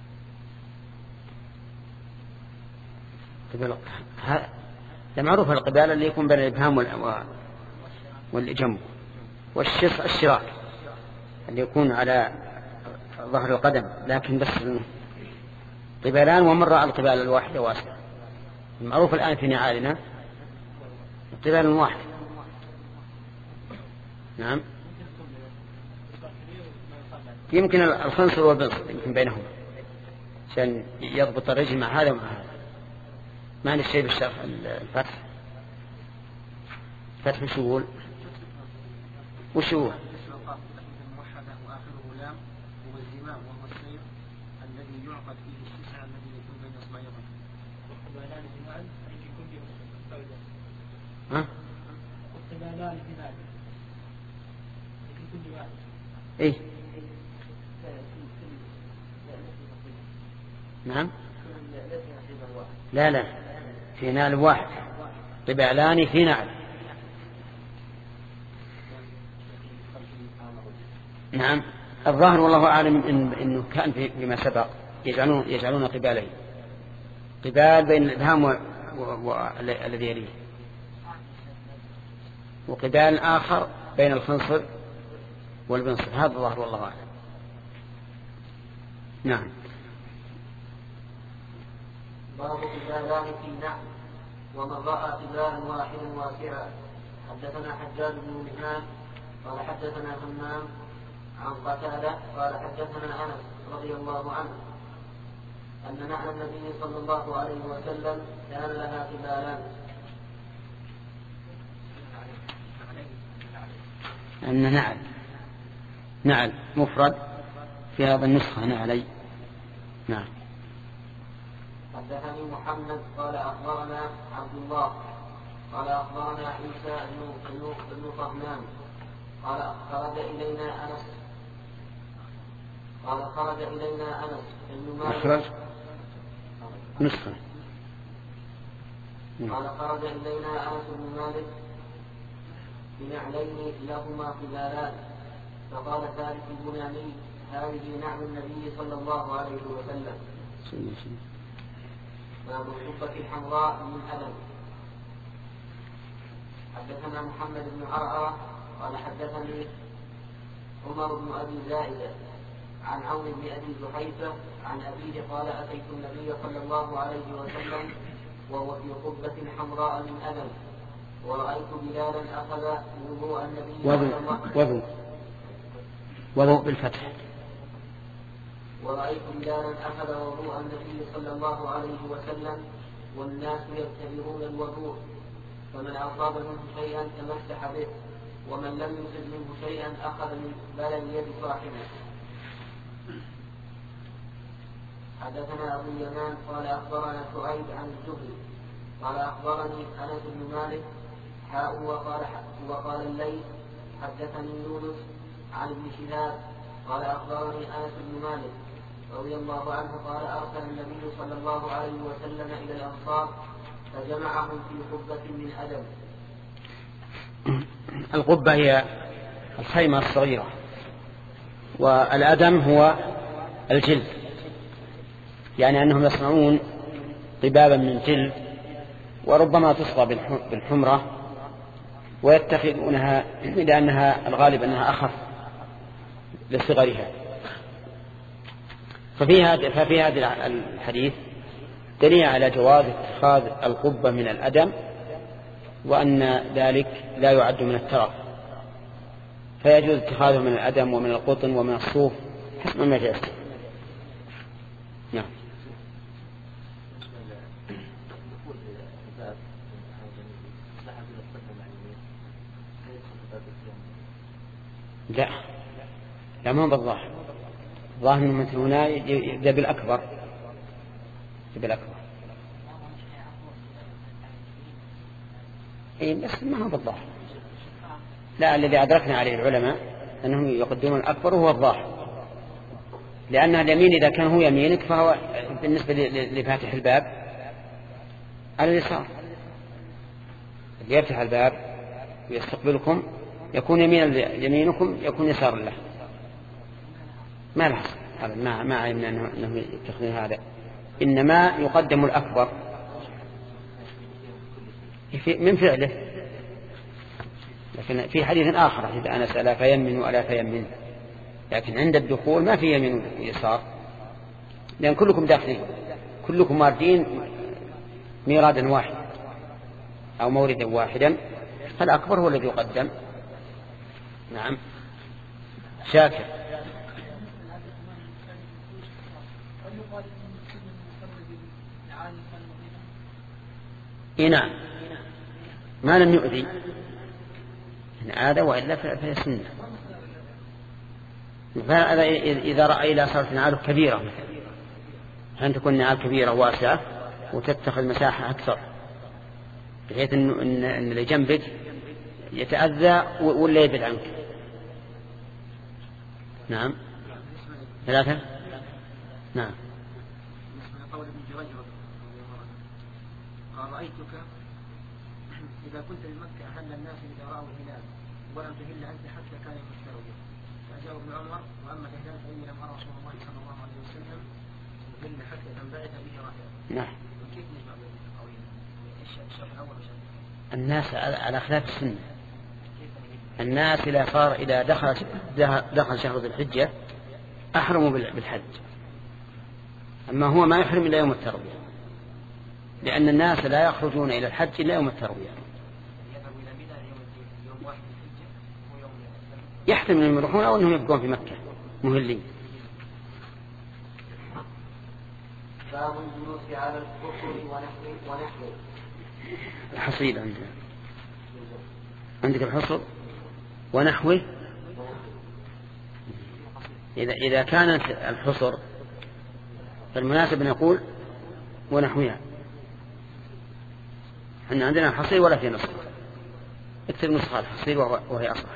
قبل معروف القبال اللي يكون بين الإبهام والجنب، والشص الشراك اللي يكون على ظهر القدم، لكن بس قبالان ومن رأى القبال الواحدة واسعة. المعروف الآن في نعالنا قبال واحد. نعم. يمكن الخنصر والبنصر يمكن بينهم عشان يضبط الرجل مع هذا ومع هذا. ما نشيء بالشرح الفتح. فتح وش يقول؟ وش هو؟ موحدة وآخره لام، هو الزمام وهو السير الذي يعقد فيه الشسع الذي يكون بين اصبعين. قبالان في نعل أي يكون به فوزا. ها؟ قبالان في نعل يكون به واحد. إيه؟ نعم. لا لا، في نعل واحد، قبالان في نعل. نعم. الظاهر والله أعلم إن إنه كان في فيما سبق يجعلون يجعلون قبالين، قبال بين الإبهام والذي يليه، وقبال آخر بين الخنصر والبنصر. هذا الظاهر والله أعلم. نعم. باب قبالان في نعل ومن رأى قبالا واحدا واسعا. حدثنا حجاج بن منهال قال حدثنا همام عن قتادة قال حدثنا أنس رضي الله عنه أن نعل النبي صلى الله عليه وسلم كان لها قبالان. أن نعل نعل مفرد في هذا النسخة نعلي. نعم. حدثني محمد قال أخبرنا عبد الله قال أخبرنا عيسى بن طهمان قال خرج إلينا أنس قال خرج إلينا أنس بن مالك نسخة قال خرج إلينا أنس بن مالك بنعلين لهما قبالان فقال ثالث البناني هذه نعل النبي صلى الله عليه وسلم باب القبة الحمراء من أدم. حدثنا محمد بن عرعرة قال حدثني عمر بن أبي زائدة عن عون بن أبي جحيفة عن أبيه قال أتيت النبي صلى الله عليه وسلم وهو في قبة حمراء من أدم ورأيت بلالا أخذ وضوء النبي صلى الله عليه وسلم وضوء بالفتح ورأيت بلالا أخذ وضوء النبي صلى الله عليه وسلم والناس يتبعون الوضوء فمن أصاب منه شيئا تمسح به ومن لم يصب منه شيئا أخذ من بلل يد صاحبه. حدثنا أبو اليمان قال أخبرنا شعيب عن الزهري قال أخبرني أنس بن مالك حاء وقال, وقال الليث حدثني يونس عن ابن شهاب قال أخبرني أنس بن مالك رضي الله عنه قال أرسل النبي صلى الله عليه وسلم إلى الأنصار فجمعهم في قبة من أدم. القبة هي الخيمة الصغيرة والأدم هو الجلد، يعني أنهم يصنعون قبابا من جلد وربما تصغى بالحمرة ويتخذونها لأنها الغالب أنها أخف لصغرها. ففي هذا ففي هذا الحديث دليل على جواز اتخاذ القبة من الأدم وأن ذلك لا يعد من الترف، فيجوز اتخاذه من الأدم ومن القطن ومن الصوف حسب ما جاء. نعم. لا لا ما هو بالظاهر، الظاهر انه مثل هنا يبدأ بالأكبر بالأكبر إيه بس ما هو بالظاهر. لا، الذي أدركنا عليه العلماء أنهم يقدمون الأكبر وهو الظاهر، لأن اليمين إذا كان هو يمينك فهو بالنسبة لفاتح الباب على اليسار، اللي يفتح الباب ويستقبلكم يكون يمين يمينكم يكون يسار له، ما له هذا ما ما علمنا أنهم يتخذون هذا، إنما يقدم الأكبر من فعله. لكن في حديث آخر إذا أنا سألا فيمن ولا فيمن، لكن عند الدخول ما في يمين ويسار، لأن كلكم داخلين كلكم واردين ميرادا واحد أو موردا واحدا، فالأكبر هو الذي يقدم. نعم. شاكر. إيه نعم، ما لم يؤذي إن عاد وإلا فهي سنة. فهذا إذا رأى إلى صارت نعال كبيرة مثلا، أن تكون نعال كبيرة واسعة وتتخذ مساحة أكثر بحيث أن اللي جنبك يتأذى ولا يبعد عنك. نعم. ثلاثة. نعم. قول ابن جريج قال رأيتك إذا كنت بمكة أهل الناس إذا رأوا الهلال ولم تهل أنت حتى كان يفسروا به. فأجاب ابن عمر وأما الهلال فإني لم أرى رسول الله صلى الله عليه وسلم يهل حتى تنبعث به راحلة. نعم. كيف نجمع بين القولين؟ الشرح الأول وشرح الناس على خلاف السنة. الناس إذا صار إذا دخل دخل شهر ذي الحجة أحرموا بالحج، أما هو ما يحرم إلا يوم التروية، لأن الناس لا يخرجون إلى الحج إلا يوم التروية. يحتمل أن يروحون أو أنهم يبقون في مكة مهلين. باب الجلوس على الكفر ونحوه. الحصيد عندنا عندك الحصر ونحوه. إذا إذا كانت الحصر فالمناسب نقول ونحوها. احنا عندنا الحصير ولا في نسخة؟ اكتب نسخة الحصير وهي أصح.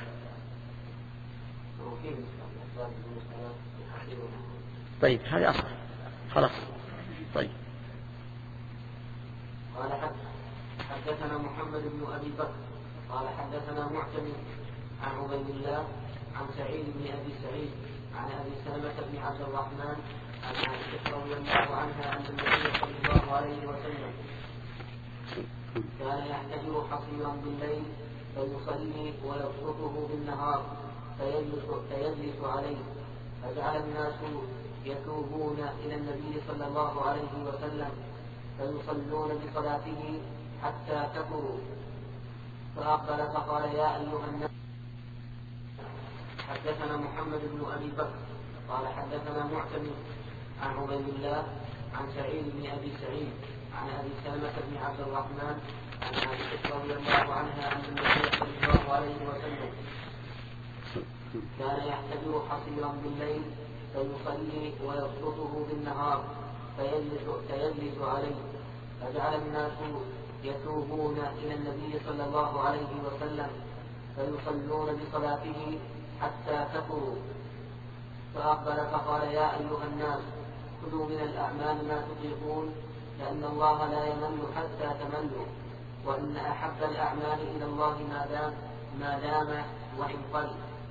طيب هذه أصح خلاص. طيب. قال حدثنا محمد بن أبي بكر قال حدثنا معتمد عن عبيد الله عن سعيد بن أبي سعيد عن أبي سلمة بن عبد الرحمن عن عائشة رضي الله عنها أن النبي صلى الله عليه وسلم كان يحتجر حصيرا بالليل فيصلي ويبسطه بالنهار فيجلس عليه، فجعل الناس يتوبون إلى النبي صلى الله عليه وسلم فيصلون بصلاته حتى كفروا، فأقبل فقال يا أيها الناس. حدثنا محمد بن أبي بكر قال حدثنا معتمد عن عبيد الله عن سعيد بن أبي سعيد عن أبي سلمة بن عبد الرحمن عن عائشة رضي الله عنها أن النبي صلى الله عليه وسلم كان يحتجر حصيرا بالليل فيصلي ويبسطه بالنهار فيجلس عليه، فجعل الناس يتوبون إلى النبي صلى الله عليه وسلم فيصلون بصلاته حتى كفروا، فأقبل فقال يا أيها الناس خذوا من الأعمال ما تطيقون لأن الله لا يمل حتى تملوا، وإن أحب الأعمال إلى الله ما دام ما دام وإن قل.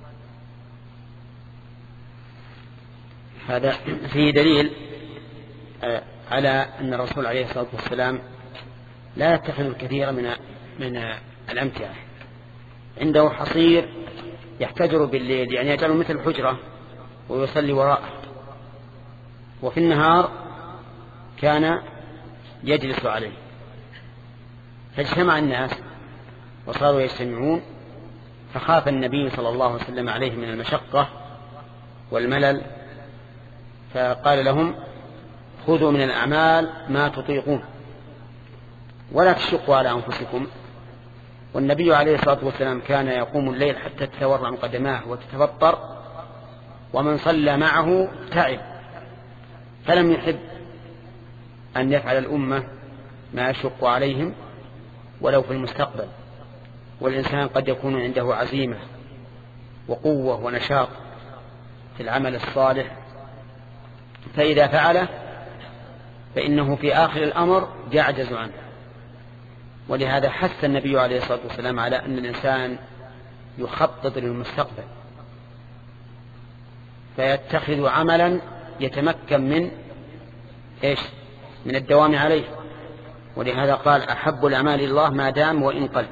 هذا فيه دليل على أن الرسول عليه الصلاة والسلام لا يتخذ الكثير من من الأمتعة. عنده حصير يحتجر بالليل، يعني يجعله مثل حجرة ويصلي وراءه، وفي النهار كان يجلس عليه. فاجتمع الناس وصاروا يجتمعون، فخاف النبي صلى الله عليه وسلم عليه من المشقة والملل، فقال لهم خذوا من الأعمال ما تطيقون ولا تشقوا على أنفسكم. والنبي عليه الصلاة والسلام كان يقوم الليل حتى تتورم قدماه وتتفطر، ومن صلى معه تعب، فلم يحب أن يفعل الأمة ما يشق عليهم ولو في المستقبل. والإنسان قد يكون عنده عزيمة وقوة ونشاط في العمل الصالح، فإذا فعله فإنه في آخر الأمر يعجز عنه. ولهذا حث النبي عليه الصلاة والسلام على أن الإنسان يخطط للمستقبل، فيتخذ عملا يتمكن من إيش؟ من الدوام عليه. ولهذا قال أحب الأعمال إلى الله ما دام وإن قل.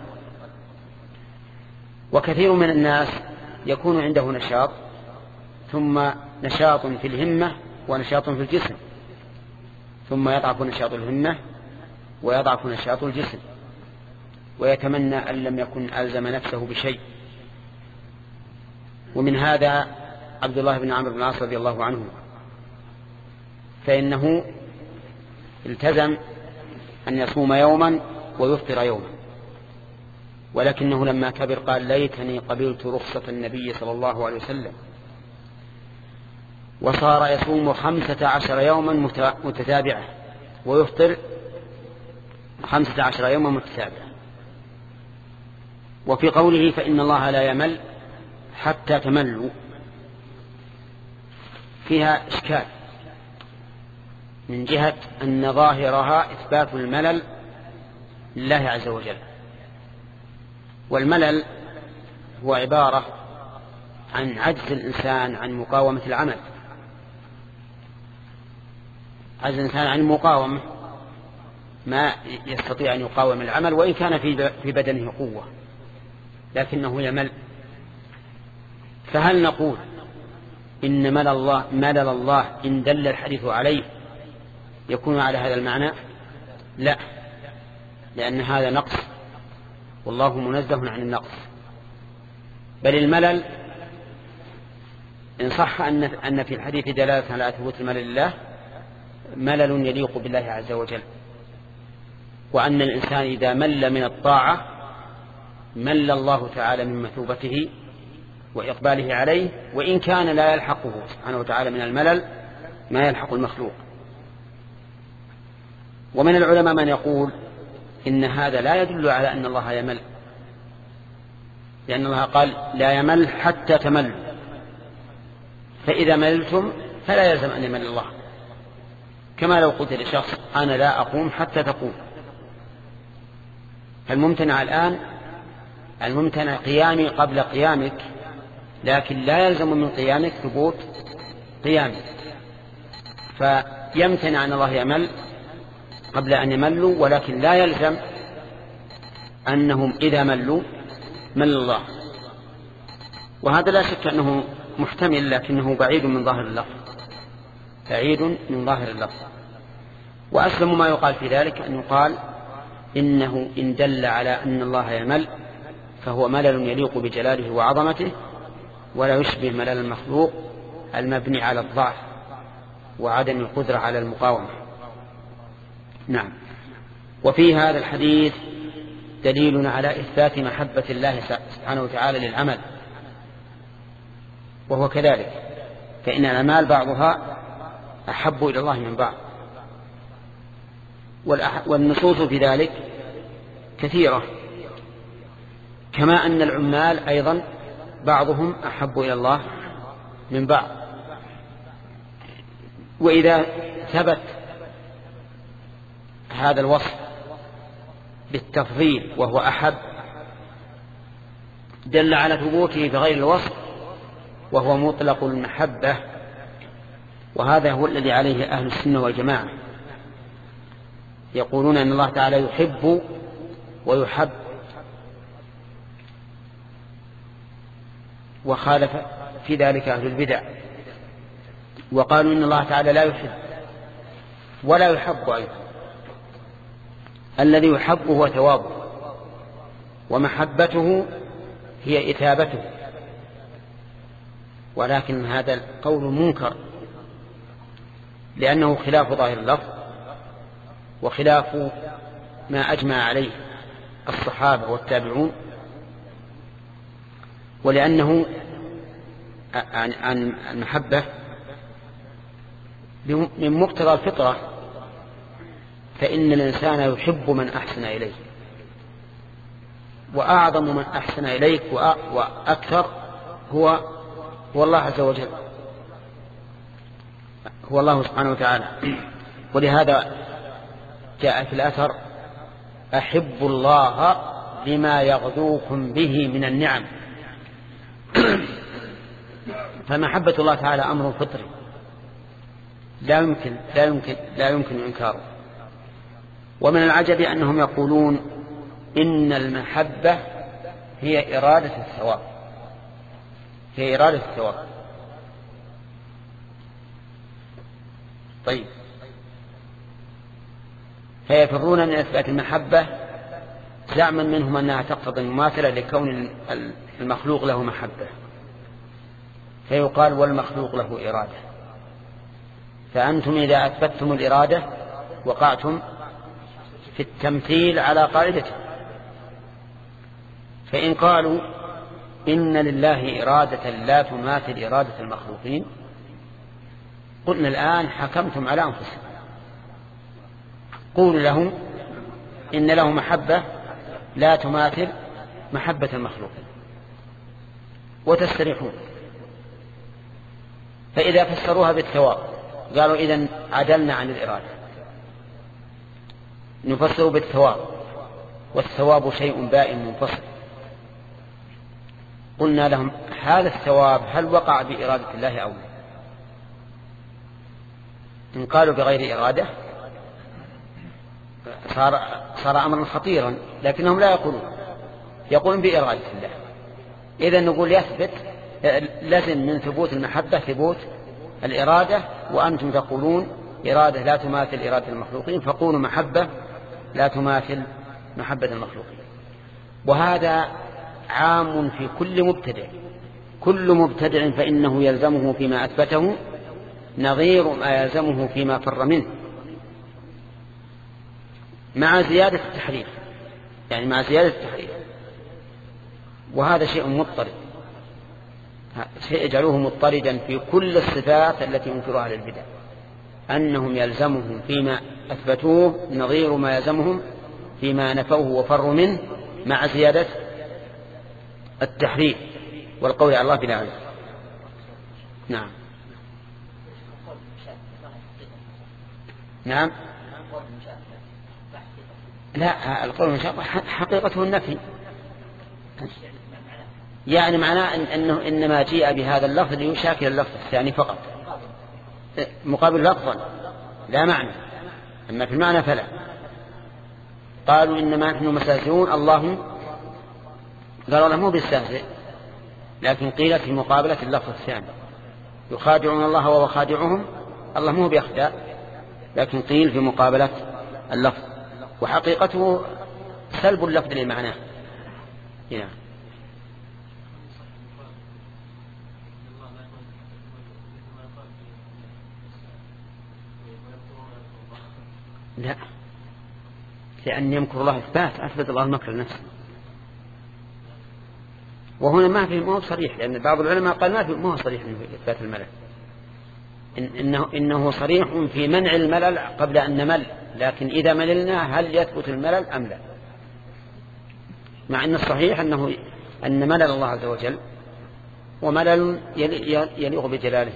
وكثير من الناس يكون عنده نشاط، ثم نشاط في الهمة ونشاط في الجسم، ثم يضعف نشاط الهمة ويضعف نشاط الجسم، ويتمنى أن لم يكن ألزم نفسه بشيء. ومن هذا عبد الله بن عمرو بن العاص رضي الله عنه، فإنه التزم أن يصوم يوما ويفطر يوما، ولكنه لما كبر قال ليتني قبلت رخصة النبي صلى الله عليه وسلم، وصار يصوم خمسة عشر يوما متتابعة ويفطر خمسة عشر يوما متتابعة. وفي قوله فإن الله لا يمل حتى تملوا فيها إشكال، من جهة أن ظاهرها إثبات الملل لله عز وجل، والملل هو عبارة عن عجز الإنسان عن مقاومة العمل، عجز الإنسان عن المقاومة، ما يستطيع أن يقاوم العمل وإن كان في بدنه قوة لكنه يمل. فهل نقول إن ملل الله, ملل الله إن دل الحديث عليه يكون على هذا المعنى؟ لا، لأن هذا نقص والله منزه عن النقص. بل الملل إن صح أن, أن في الحديث دلالة على ثبوت الملل لله، ملل يليق بالله عز وجل، وأن الإنسان إذا مل من الطاعة مل الله تعالى من مثوبته وإقباله عليه، وإن كان لا يلحقه سبحانه وتعالى من الملل ما يلحق المخلوق. ومن العلماء من يقول إن هذا لا يدل على أن الله يمل، لأن الله قال لا يمل حتى تملوا، فإذا ملتم فلا يلزم أن يمل الله، كما لو قلت لشخص أنا لا أقوم حتى تقوم. فالممتنع الآن الممتنع قيامي قبل قيامك، لكن لا يلزم من قيامك ثبوت قيامك، فيمتنع أن الله يمل قبل أن يملوا، ولكن لا يلزم أنهم إذا ملوا مل الله. وهذا لا شك أنه محتمل، لكنه بعيد من ظاهر اللفظ، بعيد من ظاهر اللفظ. وأسلم ما يقال في ذلك أن يقال إنه إن دل على أن الله يمل فهو ملل يليق بجلاله وعظمته، ولا يشبه ملل المخلوق المبني على الضعف وعدم القدرة على المقاومة. نعم. وفي هذا الحديث دليل على إثبات محبة الله سبحانه وتعالى للعمل، وهو كذلك، فإن الأعمال بعضها أحب إلى الله من بعض، والنصوص في ذلك كثيرة، كما أن العمال أيضا بعضهم أحب إلى الله من بعض. وإذا ثبت هذا الوصف بالتفضيل وهو أحب دل على ثبوته بغير الوصف وهو مطلق المحبة، وهذا هو الذي عليه أهل السنة والجماعة، يقولون أن الله تعالى يحب ويحب، وخالف في ذلك أهل البدع وقالوا إن الله تعالى لا يحب ولا يحب أيضا. الذي يحب هو ثوابه، ومحبته هي إثابته، ولكن هذا القول منكر لأنه خلاف ظاهر اللفظ وخلاف ما أجمع عليه الصحابة والتابعون، ولأنه عن المحبة من مقتضى الفطرة، فإن الإنسان يحب من أحسن إليه، وأعظم من أحسن إليك وأكثر هو هو الله عز وجل، هو الله سبحانه وتعالى. ولهذا جاء في الأثر أحب الله لما يغدوكم به من النعم. فمحبة الله تعالى أمر فطري لا يمكن لا يمكن لا يمكن إنكاره. ومن العجب أنهم يقولون إن المحبة هي إرادة الثواب، هي إرادة الثواب. طيب، فيفرون من إثبات المحبة زعما منهم أنها تقتضي المماثلة لكون المخلوق له محبة، فيقال والمخلوق له إرادة. فأنتم إذا أثبتتم الإرادة وقعتم في التمثيل على قاعدته. فإن قالوا إن لله إرادة لا تماثل إرادة المخلوقين، قلنا الآن حكمتم على أنفسكم. قولوا لهم إن له محبة لا تماثل محبة المخلوقين وتستريحون. فإذا فسروها بالثواب قالوا إذن عدلنا عن الإرادة، نفسر بالثواب، والثواب شيء بائن منفصل. قلنا لهم هذا الثواب هل وقع بإرادة الله أو لا؟ إن قالوا بغير إرادة صار, صار أمرا خطيرا، لكنهم لا يقولون، يقولون بإرادة الله. إذن نقول يثبت لازم من ثبوت المحبة ثبوت الإرادة، وأنتم تقولون إرادة لا تماثل إرادة المخلوقين، فقولوا محبة لا تماثل محبة المخلوقين. وهذا عام في كل مبتدع، كل مبتدع فإنه يلزمه فيما أثبته نظير ما يلزمه فيما فر منه، مع زيادة التحريف، يعني مع زيادة التحريف. وهذا شيء مضطرد، شيء يجعله مضطردا في كل الصفات التي ينكرها للبدع، أنهم يلزمهم فيما أثبتوه نظير ما يلزمهم فيما نفوه وفروا منه مع زيادة التحريف والقول على الله بلا علم. نعم نعم لا القول المشابه حقيقته النفي، يعني معناه إن أنه إنما جاء بهذا اللفظ ليشاكل اللفظ الثاني فقط مقابل لفظا لا معنى، أما في المعنى فلا. قالوا إنما نحن مستهزئون، الله قالوا له مو بالسهزئ، لكن قيل في مقابلة اللفظ الثاني يخادعون الله وهو خادعهم، الله مو بيخدع، لكن قيل في مقابلة اللفظ، وحقيقته سلب اللفظ للمعنى. هنا لا، لأن يمكر الله إثبات، أثبت الله المكر لنفسه، وهنا ما في مو صريح، لأن بعض العلماء قال ما في مو صريح في إثبات الملل، إن إنه إنه صريح في منع الملل قبل أن نمل، لكن إذا مللنا هل يثبت الملل أم لا؟ مع أن الصحيح أنه أن ملل الله عز وجل وملل يليق بجلاله،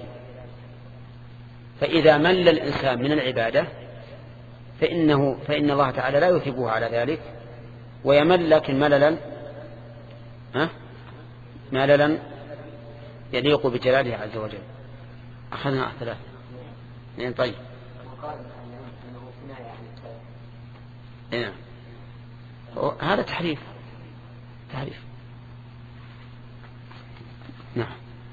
فإذا مل الإنسان من العبادة فإنه فإن الله تعالى لا يثيبه على ذلك ويمل، لكن مللا ها مللا يليق بجلاله عز وجل. أخذنا ثلاثة يعني طيب نعم هذا تحريف تحريف نعم.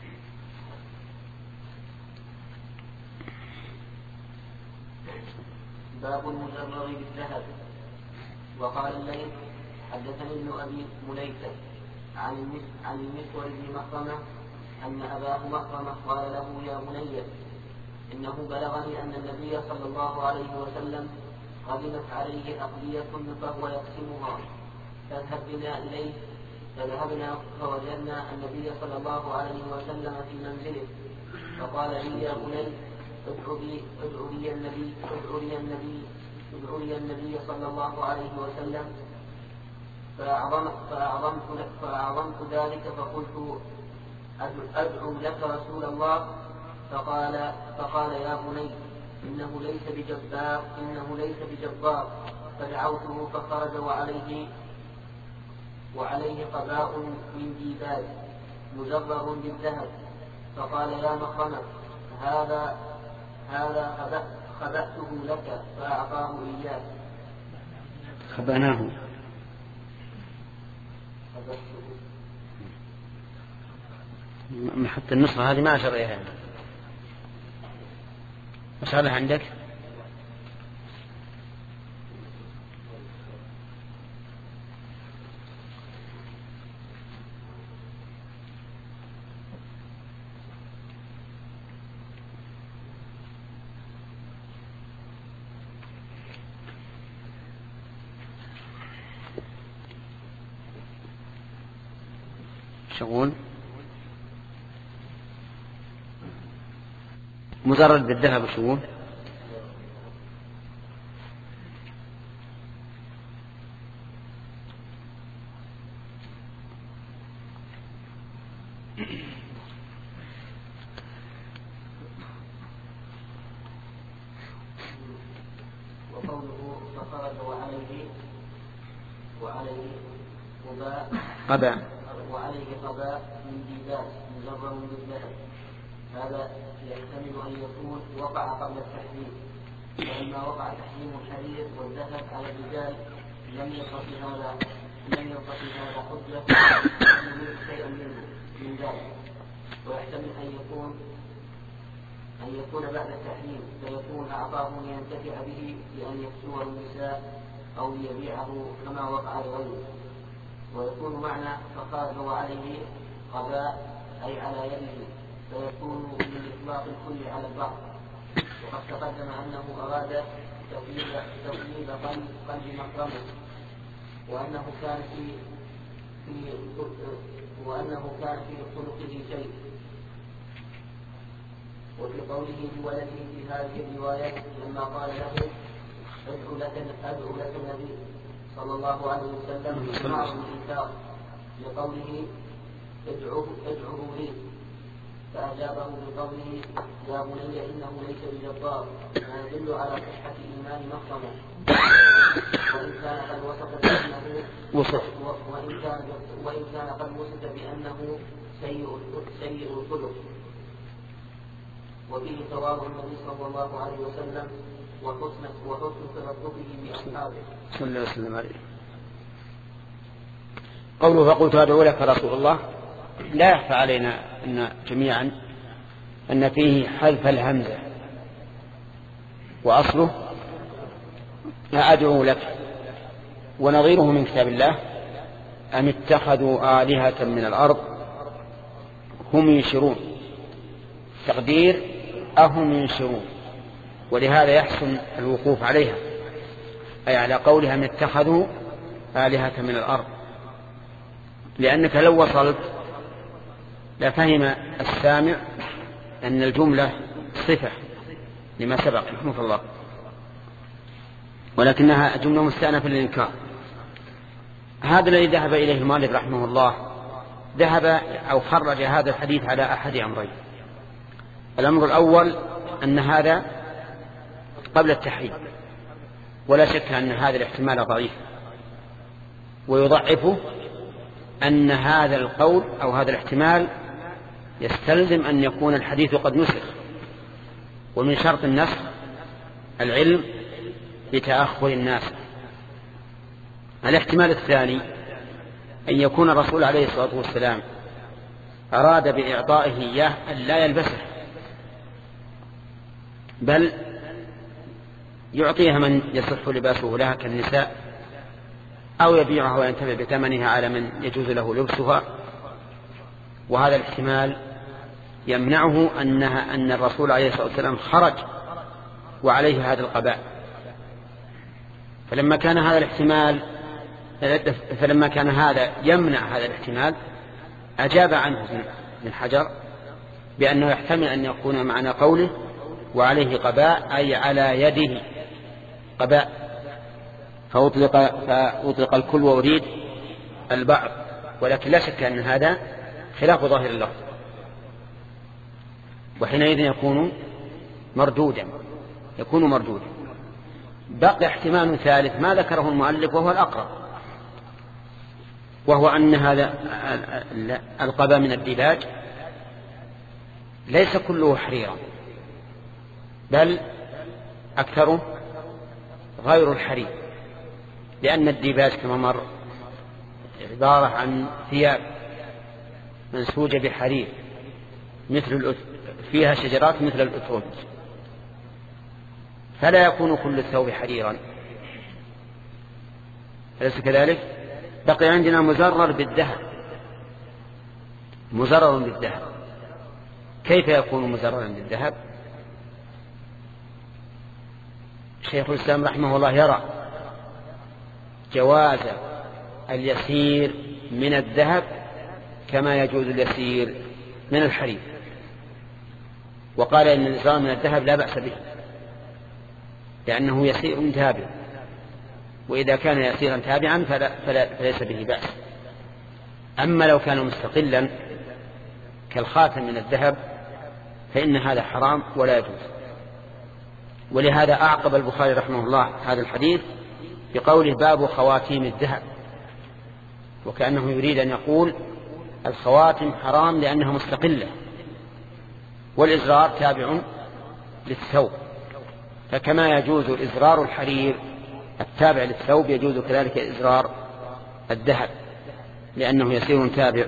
باب المجرر بالذهب. وقال الليث حدثني ابن أبي مليكة عن عن المسور بن مخرمة أن أباه مخرمة قال له يا بني إنه بلغني أن النبي صلى الله عليه وسلم قدمت عليه أقلية فهو يقسمها، فاذهب بنا إليه. فذهبنا فوجدنا النبي صلى الله عليه وسلم في منزله، فقال لي يا بني ادعو لي ادعو لي النبي ادعو لي النبي ادعو لي النبي صلى الله عليه وسلم. فأعظمت فأعظمت فأعظمت ذلك فقلت أدعو لك رسول الله. فقال فقال يا بني إنه ليس بجبار إنه ليس بجبار. فدعوته فخرج وعليه وعليه قباء من ديباج مجرر بالذهب. فقال يا مخرمة هذا هذا خبأته لك، فأعطاه إياه. خبأناه حتى النسخة هذه ما أشر إليها. أشر لها عندك؟ شغول مجرد بالذهب شغول وقوله فخرج وعليه وعليه قباء قباء وعليه قباء من ديباج مجرر بالذهب. هذا يحتمل أن يكون وقع قبل التحريم، ولما وقع تحريم الحرير والذهب على الرجال لم يبق في هذا لم يبق في هذا حجة شيئا منه من ذلك. ويحتمل أن يكون أن يكون بعد التحريم فيكون أعطاه لينتفع به بأن يكسوه النساء أو ليبيعه كما وقع لغيره. ويكون معنى فخرج وعليه قباء أي على يده، فيكون من إطلاق الكل على البعض. وقد تقدم أنه أراد تقليد قلب مكرمه، وأنه كان في في وأنه كان في خلقه شيء. وفي قوله بولده في هذه الرواية لما قال له أدعو لك أدعو لك النبي صلى الله عليه وسلم بسماع الإنكار لقوله ادعوه ادعوه لي، فأجابه بقوله يا بني إنه ليس بجبار، ما يدل على صحة إيمان مفهمه، وإن كان قد وصف بأنه وصف وإن كان وإن كان قد وصف بأنه سيء سيء الخلق، وفيه ثواب النبي صلى الله عليه وسلم وحسن وحسن تلطفه بأصحابه صلى الله عليه وسلم عليه. قوله فقلت أدعو لك رسول الله، لا يخفى علينا أن جميعا أن فيه حذف الهمزة، وأصله أدعو لك، ونظيره من كتاب الله أم اتخذوا آلهة من الأرض هم ينشرون، تقدير أهم ينشرون، ولهذا يحسن الوقوف عليها، أي على قولها أم اتخذوا آلهة من الأرض، لأنك لو وصلت لفهم السامع أن الجملة صفة لما سبق رحمه الله، ولكنها جملة مستأنفة للإنكار. هذا الذي ذهب إليه المؤلف رحمه الله، ذهب أو خرج هذا الحديث على أحد أمرين. الأمر الأول أن هذا قبل التحريم، ولا شك أن هذا الاحتمال ضعيف، ويضعفه أن هذا القول أو هذا الاحتمال يستلزم أن يكون الحديث قد نسخ، ومن شرط النسخ العلم بتأخر الناس. الاحتمال الثاني أن يكون الرسول عليه الصلاة والسلام أراد بإعطائه إياه أن لا يلبسه، بل يعطيها من يصح لباسه لها كالنساء، أو يبيعها وينتفع بثمنها على من يجوز له لبسها. وهذا الاحتمال يمنعه أنها أن الرسول عليه الصلاة والسلام خرج وعليه هذا القباء. فلما كان هذا الاحتمال فلما كان هذا يمنع هذا الاحتمال، أجاب عنه ابن حجر بأنه يحتمل أن يكون معنى قوله وعليه قباء أي على يده قباء، فأطلق, فأطلق الكل وأريد البعض، ولكن لا شك أن هذا خلاف ظاهر اللفظ، وحينئذ يكون مردودا يكون مردودا. بقي احتمال ثالث ما ذكره المؤلف وهو الأقرب، وهو أن هذا القباء من الديباج ليس كله حريرا، بل أكثره غير الحرير، لأن الديباج كما مر عبارة عن ثياب منسوجة بحرير مثل فيها شجرات مثل الأترج، فلا يكون كل الثوب حريرا، أليس كذلك؟ بقي عندنا مزرر بالذهب، مزرر بالذهب، كيف يكون مزررا بالذهب؟ شيخ الإسلام رحمه الله يرى جواز اليسير من الذهب كما يجوز اليسير من الحرير، وقال إن الإزرار من الذهب لا بأس به لأنه يسير تابع، وإذا كان يسيرا تابعا فلا فلا فليس به بأس. أما لو كان مستقلا كالخاتم من الذهب فإن هذا حرام ولا يجوز. ولهذا أعقب البخاري رحمه الله هذا الحديث بقوله باب خواتيم الذهب، وكأنه يريد أن يقول الخواتم حرام لأنها مستقلة، والإزرار تابع للثوب، فكما يجوز إزرار الحرير التابع للثوب يجوز كذلك إزرار الذهب لأنه يسير تابع.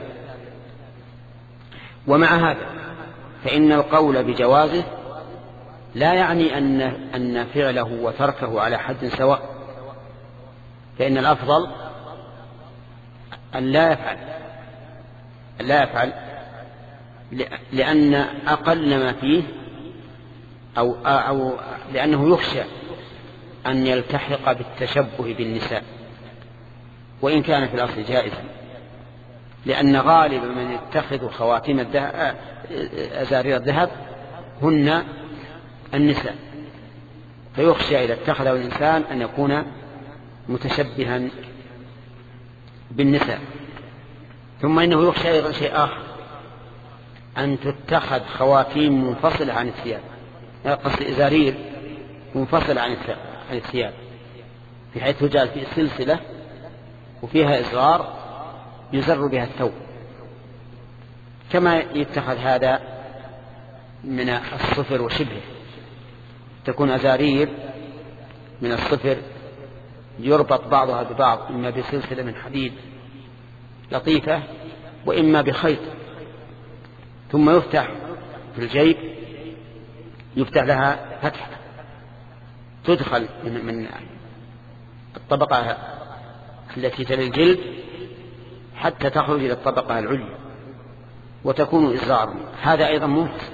ومع هذا فإن القول بجوازه لا يعني أن أن فعله وتركه على حد سواء، فإن الأفضل أن لا يفعل أن لا يفعل لأن أقل ما فيه أو أو لأنه يخشى أن يلتحق بالتشبه بالنساء، وإن كان في الأصل جائزا، لأن غالب من يتخذ خواتيم أزارير الذهب هن النساء، فيخشى إذا اتخذه الإنسان أن يكون متشبها بالنساء. ثم إنه يخشى أيضا شيء آخر، أن تتخذ خواتيم منفصلة عن الثياب، قصد إزارير منفصلة عن الثياب، بحيث تجعل في سلسلة وفيها إزرار يزر بها الثوب، كما يتخذ هذا من الصفر وشبهه، تكون أزارير من الصفر يربط بعضها ببعض، إما بسلسلة من حديد لطيفة وإما بخيط، ثم يفتح في الجيب، يفتح لها فتحة تدخل من الطبقة التي تلي الجلد حتى تخرج إلى الطبقة العليا وتكون إزار. هذا أيضا منحصر.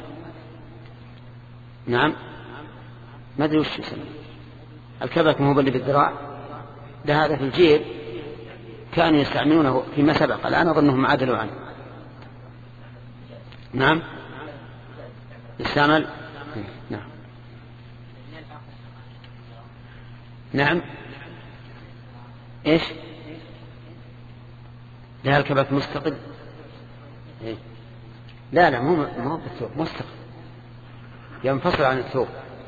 نعم، ما أدري وش يسمى الكبك، مو اللي بالذراع ده، هذا في الجيب كانوا يستعملونه فيما سبق، الآن أظنهم عدلوا عنه. نعم يستعمل. نعم نعم إيش لها الكبك مستقل؟ إيه؟ لا لا مو مو بالثوب مستقل، ينفصل عن الثوب،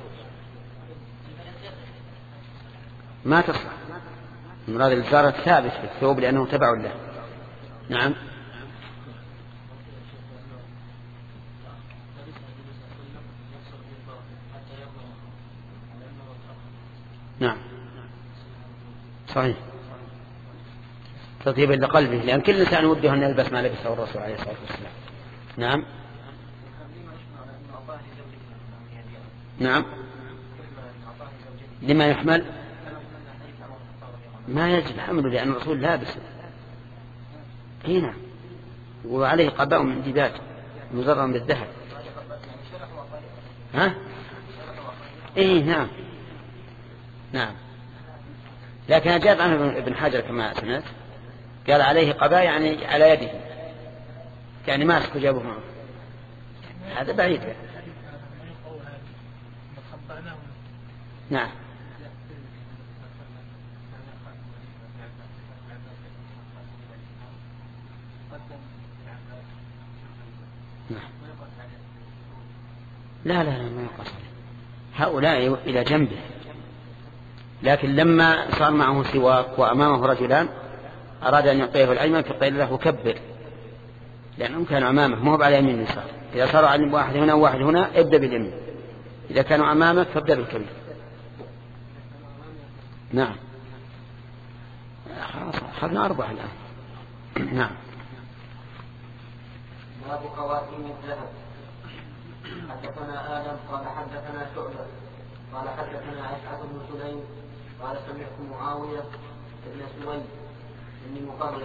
ما تصلح. المراد الإزار الثابت في الثوب لأنه تبع له. نعم نعم صحيح، تطيبا لقلبه، لأن كل إنسان وده أن يلبس ما لبسه الرسول عليه الصلاة والسلام. نعم نعم لما يحمل ما يجب حمله، لأن الرسول لابسه هنا وعليه قباء من ديباج مزرع بالذهب. ها إيه نعم نعم، لكن أجاب عنه ابن حجر كما سمعت، قال عليه قباء يعني على يده، يعني ماسك جابه معه، هذا بعيد. نعم لا لا لا ما يقص هؤلاء إلى جنبه، لكن لما صار معه سواك وأمامه رجلان أراد أن يعطيه الأيمن فقيل له كبر، لأنهم كانوا أمامه ما هو على يمين اليسار. إذا صار علم واحد هنا وواحد هنا ابدأ باليمين، إذا كانوا أمامك فابدأ بالكبير. نعم خلاص أخذنا أربعة الآن. نعم باب خواتيم الذهب. حدثنا آدم قال حدثنا شعبة قال حدثنا أشعث بن سليم قال سمعت معاوية بن سويد بن مقرن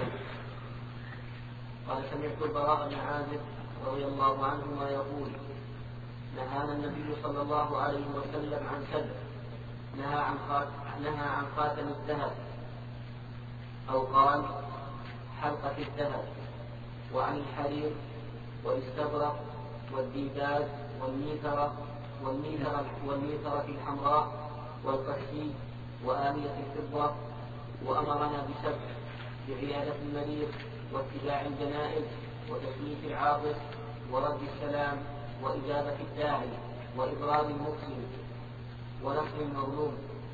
قال سمعت البراء بن عازب رضي الله عنهما يقول نهانا النبي صلى الله عليه وسلم عن سبع، نهى عن نهى عن خاتم الذهب أو قال حلقة الذهب، وعن الحرير والاستبرق والديباج والميثرة والميثرة والميثرة الحمراء والقسي وآنية الفضة، وأمرنا بسبع: بعيادة المريض واتباع الجنائز وتسمية العاطس ورد السلام وإجابة الداعي وإبرار المقسم ونصر المظلوم.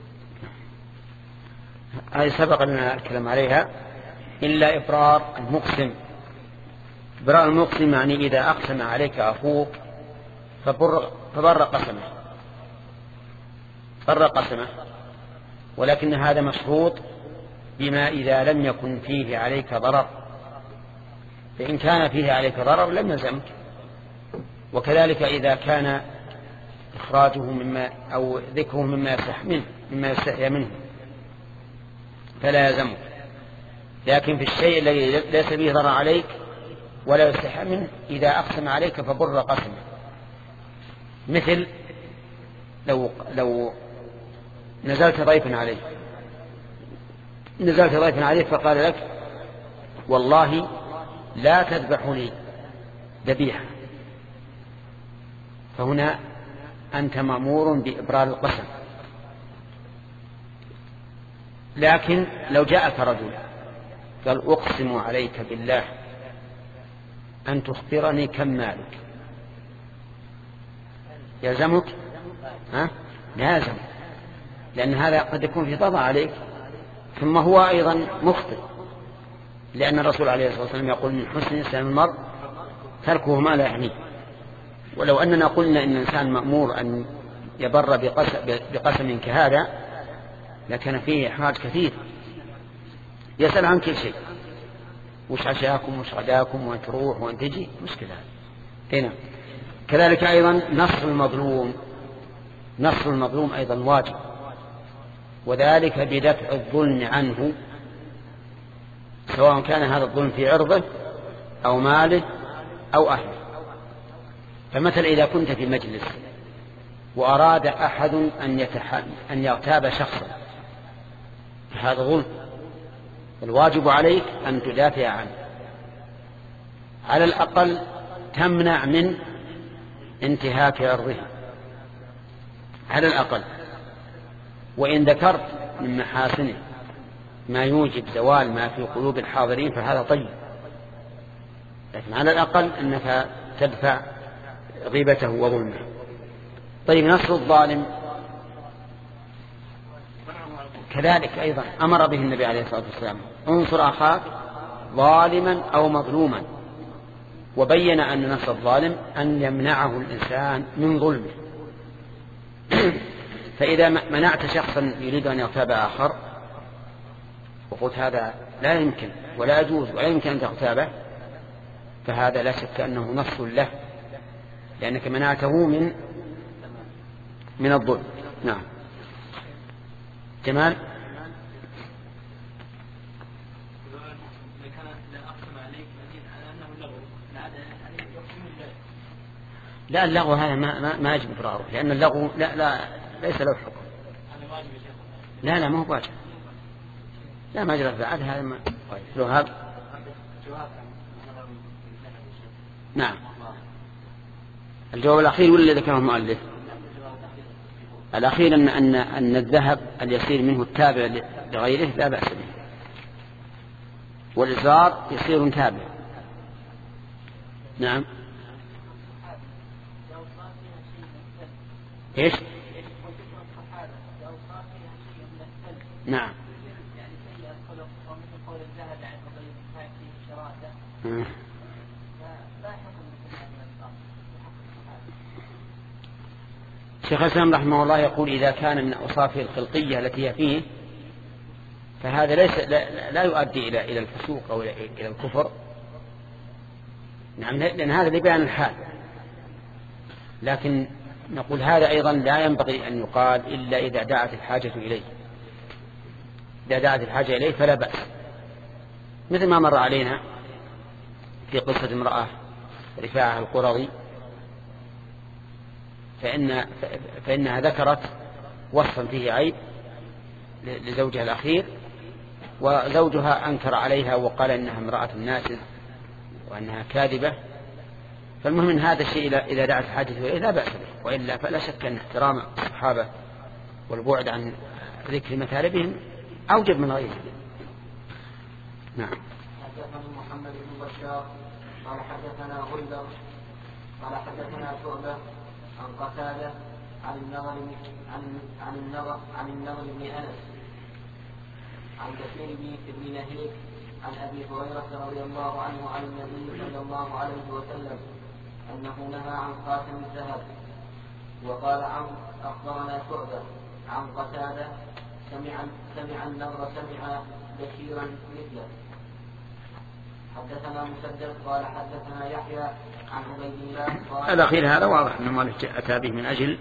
هذه سبق لنا الكلام عليها، إلا إبرار المقسم. إبرار المقسم يعني إذا أقسم عليك أخوك فبر, فبر قسمه بر قسمه، ولكن هذا مشروط بما إذا لم يكن فيه عليك ضرر، فإن كان فيه عليك ضرر لم يلزمك، وكذلك إذا كان إخراجه مما أو ذكره مما يصح منه مما يستحيا منه فلا يلزمك. لكن في الشيء الذي ليس به ضرر عليك ولا يستحيا منه إذا أقسم عليك فبر قسمه، مثل لو لو نزلت ضيفا عليه نزلت ضيفا عليك فقال لك والله لا تذبح لي ذبيحة، فهنا أنت مأمور بإبرار القسم لكن لو جاءك رجل قال أقسم عليك بالله أن تخبرني كم مالك، يلزمك؟ ها؟ لازم، لأن هذا قد يكون في طبع عليك، ثم هو أيضا مخطئ، لأن الرسول عليه الصلاة والسلام يقول من حسن إسلام المرء تركه ما لا يعنيه. ولو أننا قلنا إن الإنسان مأمور أن يبر بقسم, بقسم كهذا لكان فيه إحراج كثير، يسأل عن كل شيء، وش عشاكم وش غداكم وان تروح وان تجي، مشكلة هنا. كذلك أيضا نصر المظلوم، نصر المظلوم أيضا واجب، وذلك بدفع الظلم عنه، سواء كان هذا الظلم في عرضه أو ماله أو أهله. فمثلا إذا كنت في مجلس وأراد أحد أن, يتح... أن يغتاب شخصا، هذا ظلم، الواجب عليك أن تدافع عنه، على الأقل تمنع من انتهاك عرضه على الأقل. وإن ذكرت من محاسنه ما يوجب زوال ما في قلوب الحاضرين فهذا طيب، لكن على الأقل أنك تدفع غيبته وظلمه. طيب نصر الظالم كذلك أيضا أمر به النبي عليه الصلاة والسلام، انصر أخاك ظالما أو مظلوما، وبين أن نصر الظالم أن يمنعه الإنسان من ظلمه. فإذا منعت شخصا يريد أن يغتاب آخر وقلت هذا لا يمكن ولا يجوز ولا يمكن أن تغتابه، فهذا لا شك أنه نصر له، لأنك منعته من من الظلم. نعم جمال. لا اللغو هذا ما ما, ما يجب إقراره، لأن اللغو لا لا ليس له حكم. لا لا ما هو واجب، لا ما جرى بعد هذا ما له هذا. نعم الجواب الأخير ولا ذكره المؤلف؟ الأخير أن أن أن الذهب اليسير منه التابع لغيره لا بأس به، والإزار يصير تابع. نعم إيش؟ نعم آه. شيخ الإسلام رحمه الله يقول إذا كان من أوصافه الخلقية التي هي فيه فهذا ليس لا, لا يؤدي إلى إلى الفسوق أو إلى الكفر. نعم لأن هذا لبيان الحال، لكن نقول هذا أيضا لا ينبغي أن يقال إلا إذا دعت الحاجة إليه. إذا دعت الحاجة إليه فلا بأس، مثل ما مر علينا في قصة امرأة رفاعة القرظي، فإن فإنها ذكرت وصفا فيه عيب لزوجها الأخير، وزوجها أنكر عليها وقال إنها امرأة ناسز وأنها كاذبة. فالمهم من هذا الشيء إذا دعت الحاجة إليه لا بأس به، وإلا فلا شك أن احترام الصحابة والبعد عن ذكر مثالبهم أوجب من غيره. نعم. حدثنا محمد بن بشار قال حدثنا غندر قال حدثنا شعبة عن قتادة عن النضر عن عن النضر عن النضر بن أنس عن كثير بن نهيك عن أبي هريرة رضي الله عنه عن النبي صلى الله عليه وسلم أنه نهى عن خاتم الذهب. وقال عن أخبرنا شعبة عن قتادة سمع سمع النضر سمع بشيرا مثله. حدثنا مسدد قال حدثنا يحيى عن عبيد الله قال الأخير هذا واضح أن مالك أتى به من أجل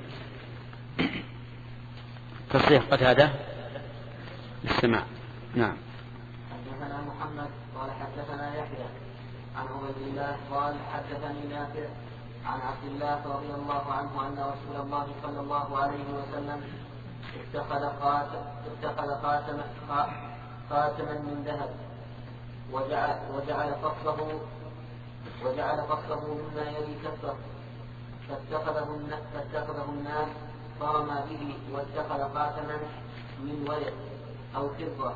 تصريح قتادة للسماع. نعم. حدثنا محمد قال حدثنا يحيى عن عبيد الله قال حدثني نافع عن عبد الله رضي الله عنه أن رسول الله صلى الله عليه وسلم اتخذ خاتم اتخذ خاتم خاتما من ذهب وجعل وجعل فصله وجعل فصله مما يلي كفه فاتخذه فاتخذه الناس فرمى به واتخذ خاتما من ورق أو فضة.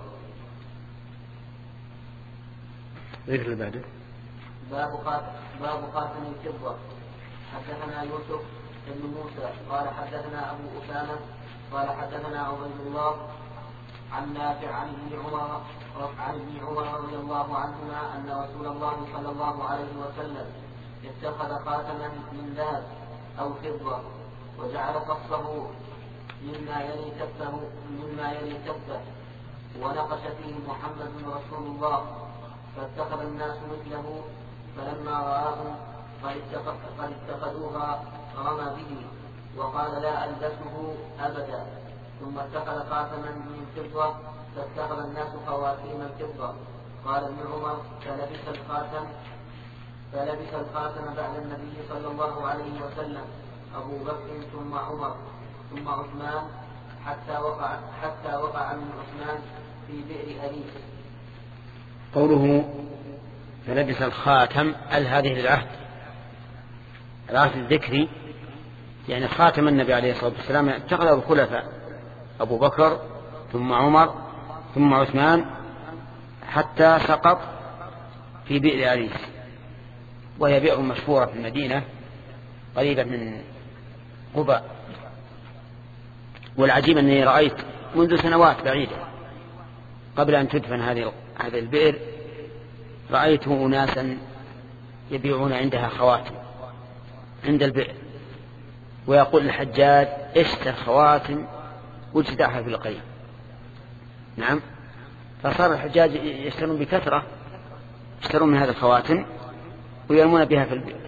ذكر اللي بعده. باب خاتم باب خاتم الفضة. حدثنا يوسف بن موسى قال حدثنا أبو أسامة قال حدثنا عبيد الله عن نافع عن ابن عمر عن ابن عمر رضي الله عنهما أن رسول الله صلى الله عليه وسلم اتخذ خاتما من ذهب أو فضة وجعل قصه مما يلي كفه مما يلي كفه ونقش فيه محمد رسول الله فاتخذ الناس مثله فلما رآهم قد اتخذوها رمى به وقال لا ألبسه أبدا. ثم اتخذ خاتما من فضة فاتخذ الناس خواتيم الفضة. قال ابن عمر فلبس الخاتم فلبس الخاتم بعد النبي صلى الله عليه وسلم أبو بكر ثم عمر ثم عثمان حتى وقع حتى وقع من عثمان في بئر أليس. قوله فلبس الخاتم ال هذه للعهد العهد الذكري، يعني خاتم النبي عليه الصلاة والسلام اتخذه الخلفاء أبو بكر ثم عمر ثم عثمان حتى سقط في بئر أليس، وهي بئر مشهورة في المدينة قريبة من قباء. والعجيب أني رأيت منذ سنوات بعيدة قبل أن تدفن هذه هذه البئر رأيت أناسا يبيعون عندها خواتم عند البئر، ويقول الحجاج اشتر خواتم واجتدعها في القيم. نعم، فصار الحجاج يشترون بكثرة يشترون من هذه الخواتم ويرمون بها في البئر.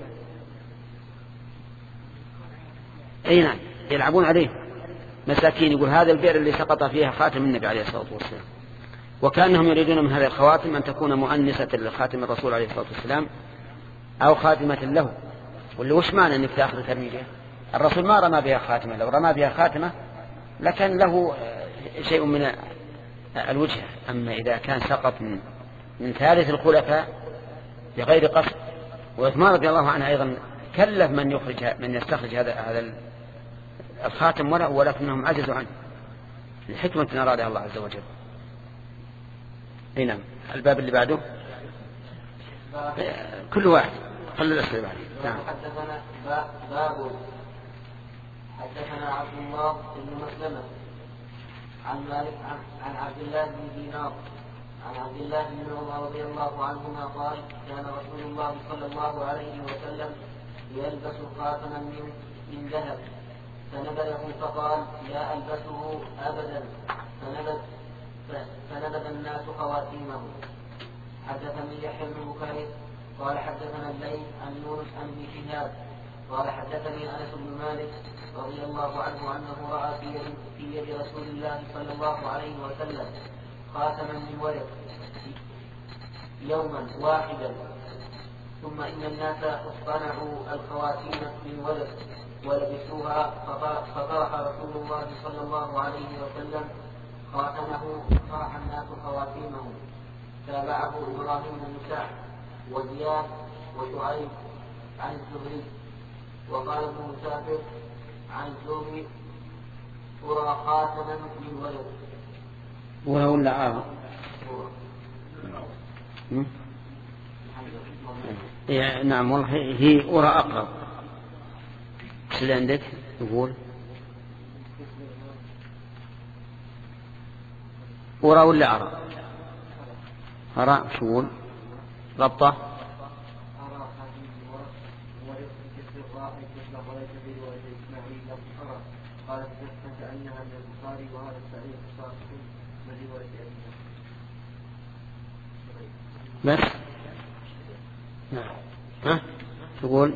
أي نعم، يلعبون عليه مساكين. يقول هذا البئر اللي سقط فيها خاتم النبي عليه الصلاة والسلام، وكأنهم يريدون من هذه الخواتم أن تكون مؤنسة لخاتم الرسول عليه الصلاة والسلام أو خاتمة له. واللي وش معنى أنك تأخذ ترميجه؟ الرسول ما رمى بها خاتمة، لو رمى بها خاتمة لكن له شيء من الوجه. أما إذا كان سقط من, من ثالث الخلفاء بغير قصد، وعثمان رضي الله عنه أيضا كلف من يخرج من يستخرج هذا هذا الخاتم ولكنهم عجزوا عنه الحكمة أن أرادها الله عز وجل. أي نعم. الباب اللي بعده كل واحد خلوا الأسئلة بعده. نعم. حدثنا باب حدثنا عبد الله بن مسلمة عن مالك عن عبد الله بن دينار عن عبد الله بن عمر رضي الله عنهما قال كان رسول الله صلى الله عليه وسلم يلبس خاتما من من ذهب فنبذه فقال لا ألبسه أبدا فنبذ فنبذ الناس خواتيمه. حدثني يحيى بن بكير قال حدثنا الليث عن يونس عن ابن شهاب قال حدثني أنس بن مالك رضي الله عنه أنه رأى في يد, في يد رسول الله صلى الله عليه وسلم خاتما من ورق يوما واحدا، ثم إن الناس اصطنعوا الخواتيم من ورق ولبسوها فطرح رسول الله صلى الله عليه وسلم خاتمه فطرح الناس خواتيمه. تابعه إبراهيم بن سعد وزياد وشعيب عن الزهري. وقال ابن مسافر عن الزهري أرى خاتما من ولد. وهو ولا عارض؟ نعم والله هي أرى أقرب. ايش اللي عندك يقول؟ أرى ولا أرى؟ أرى شو يقول؟ ربطة بس. نعم. ها تقول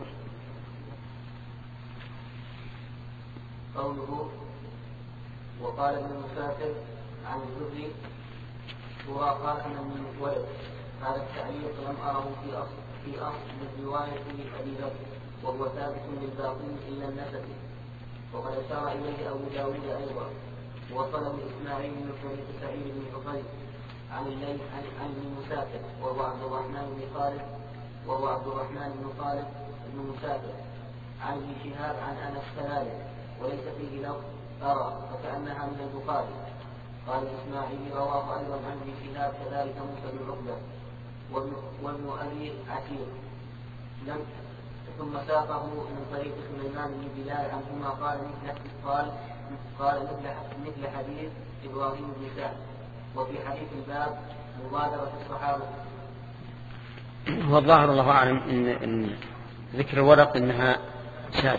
قوله وقال ابن مسافر عن الزهري أرى خاتما من ولد. هذا التعليق لم أره في أصل في أصل الرواية أبي ذر وهو ثابت للباطن إلا النسب، وقد أشار إليه أبو داود أيضا. وصله إسماعيل بن طريق سعيد بن حفيظ عن الليث عن ابن مسافر وهو عبد الرحمن بن خالد وهو عبد الرحمن بن خالد بن مسافر عن ابن شهاب عن أنس كذلك، وليس فيه لفظ أرى فكأنها من البخاري. قال الإسماعيلي رواه أيضا عن ابن شهاب كذلك موسى بن عقبة وابن أبي عتيق لم ثم ساقه من طريق سليمان بن بلال عنهما قال مثل قال قال مثل مثل حديث إبراهيم بن سعد وفي حديث الباب مبادرة الصحابة. والظاهر الله أعلم إن, إن ذكر الورق إنها شاذة،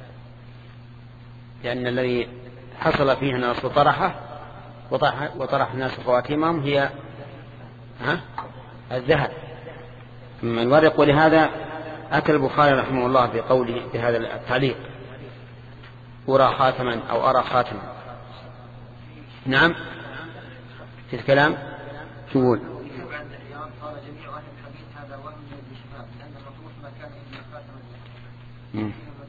لأن الذي حصل فيه الناس طرحه وطرح, وطرح الناس خواتيمهم هي ها الذهب من الورق. ولهذا أتى البخاري رحمه الله في قوله في هذا التعليق أرى خاتما أو أرى خاتما. نعم في الكلام تقول قال جميع أهل الحديث هذا وهم من ابن شهاب لأن المطروح ما كان إلا خاتما الذهب.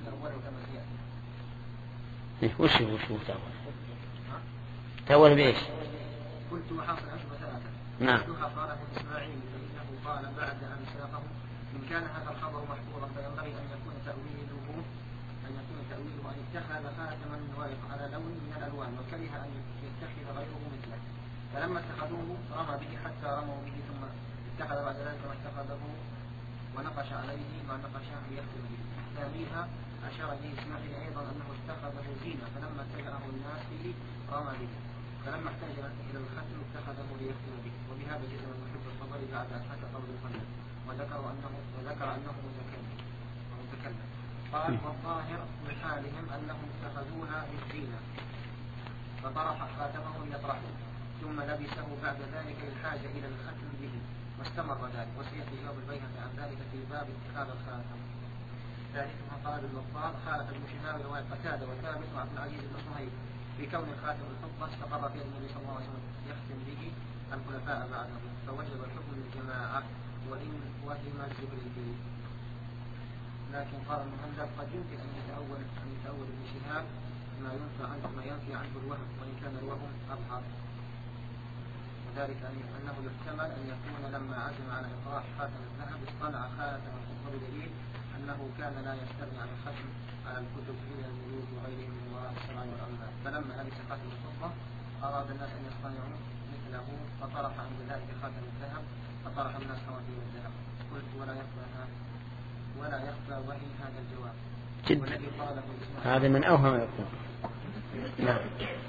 إيه وش هو وش هو تأول تأول بإيش؟ قلت وحاصل أشبه ثلاثة. نعم. قال ابن إسماعيل فإنه قال بعد أن ساقه إن كان هذا الخبر محفوظا فينبغي أن يكون تأويله أن يكون تأويله أن يتخذ خاتما من ورق على لون من الألوان وكره أن يتخذ غيره مثله فلما اتخذوه رمى به حتى رموا به ثم اتخذ بعد ذلك ما اتخذه ونقش عليه ما نقش ليختم به. ثانيها أشار إليه إسماعيل أيضا أنه اتخذه زينة فلما اتبعه الناس به رمى به فلما احتاج إلى الختم اتخذه ليختم به. وبهذا جزم المحب الخبر بعد أن حكى قول الخلق وذكر أنه وذكر أنه متكلم ومتكلم. قال والظاهر من حالهم أنهم اتخذوها للزينة فطرح خاتمه ليطرحه ثم لبسه بعد ذلك الحاجة إلى الختم به واستمر ذلك وسيأتي جواب البيهقي عن ذلك في باب اتخاذ الخاتم. ثالثها قال الوفاض خالف المشهاب رواية قتادة وثابت وعبد العزيز بن صهيب في كون الخاتم الفضة استقر فيه النبي صلى الله عليه وسلم يختم به الخلفاء بعده فوجب الحكم للجماعة وإن وهم الزبري. لكن قال المهندب قد يمكن أن يتأول أن يتأول ابن شهاب ما ينفي عنه ما ينفي عنه الوهم وإن كان الوهم أظهر وذلك أنه يحتمل أن يكون لما عزم على إطراح خاتم الذهب اصطنع خاتم الفضة بدليل أنه كان لا يستغني عن الختم على الكتب إلى الملوك وغيرهم من وراء السماء والأرض فلما لبس خاتم الفضة أراد الناس أن يصطنعوا مثله فطرح عند ذلك خاتم الذهب فطرح الناس خواتيم الذهب. قلت ولا يخفى ولا يخفى وهي هذا الجواب والذي قاله هذا من أوهم يكون. نعم.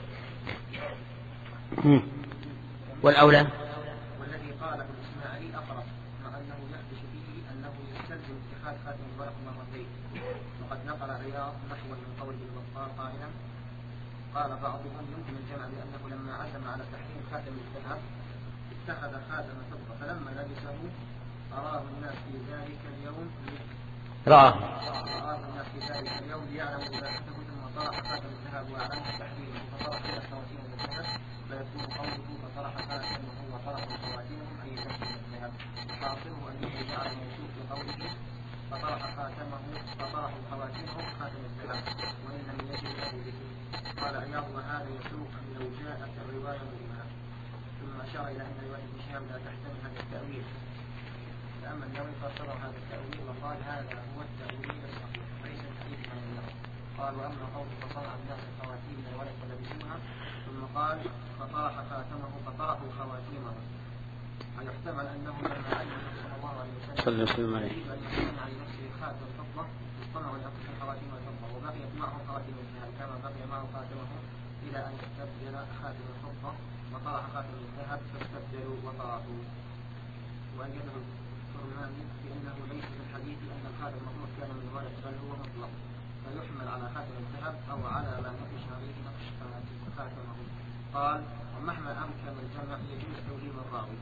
والأولى والذي قاله الإسماعيلي أقرب مع أنه يحدث به أنه يستلزم اتخاذ خاتم الورق مرتين وقد نقل عياض نحو من قول الوفاض قائلا قال بعضهم يمكن الجمع بأنه لما عزم على تحريم خاتم الذهب اتخذ خاتم الفضة فلما لبسه أراه الناس في ذلك اليوم رآه أراه الناس في ذلك اليوم ليعلموا إباحته ثم طرح خاتم الذهب وأعلنه تحريمه فطرح إلى خواتيم الذهب فيكون قوله فطرح خاتمه وطرح خواتيمهم أي تحريم الذهب حاصله أنه جعل موصوف بقوله فطرح خاتمه فطرح خواتيمهم خاتم الذهب وإن لم يجد له به. قال عياض وهذا يسوق لو جاءت الرواية مهمة ثم أشار إلى أن رواية ابن شهاب لا تحتمل هذا التأويل فأما النووي فسر هذا التأويل وقال هذا هو التأويل الصحيح ليس الحديث عن النووي. قال وأما قوله فصنع الناس الخواتيم من الورق فلبسوها ثم قال فطرح خاتمه فطرحوا خواتيمه فيحتمل أنه لما علم النبي صلى الله عليه وسلم صلى الله عليه وسلم أن يصنع لنفسه خاتم الفضة اصطنعوا لأنفسهم خواتيم الفضة وبقيت معهم خواتيم الذهب كما بقي معه خاتمه إلى أن استبدل خاتم الفضة وطرح خاتم الذهب فاستبدلوا وطرحوا. وأجده الكرماني بأنه ليس في الحديث أن الخاتم المطلوب كان من ورق بل هو مطلق فيحمل على خاتم الذهب أو على ما نقش عليه نقش خاتمه. قال ومهما أمكن الجمع يجوز توليم الراوي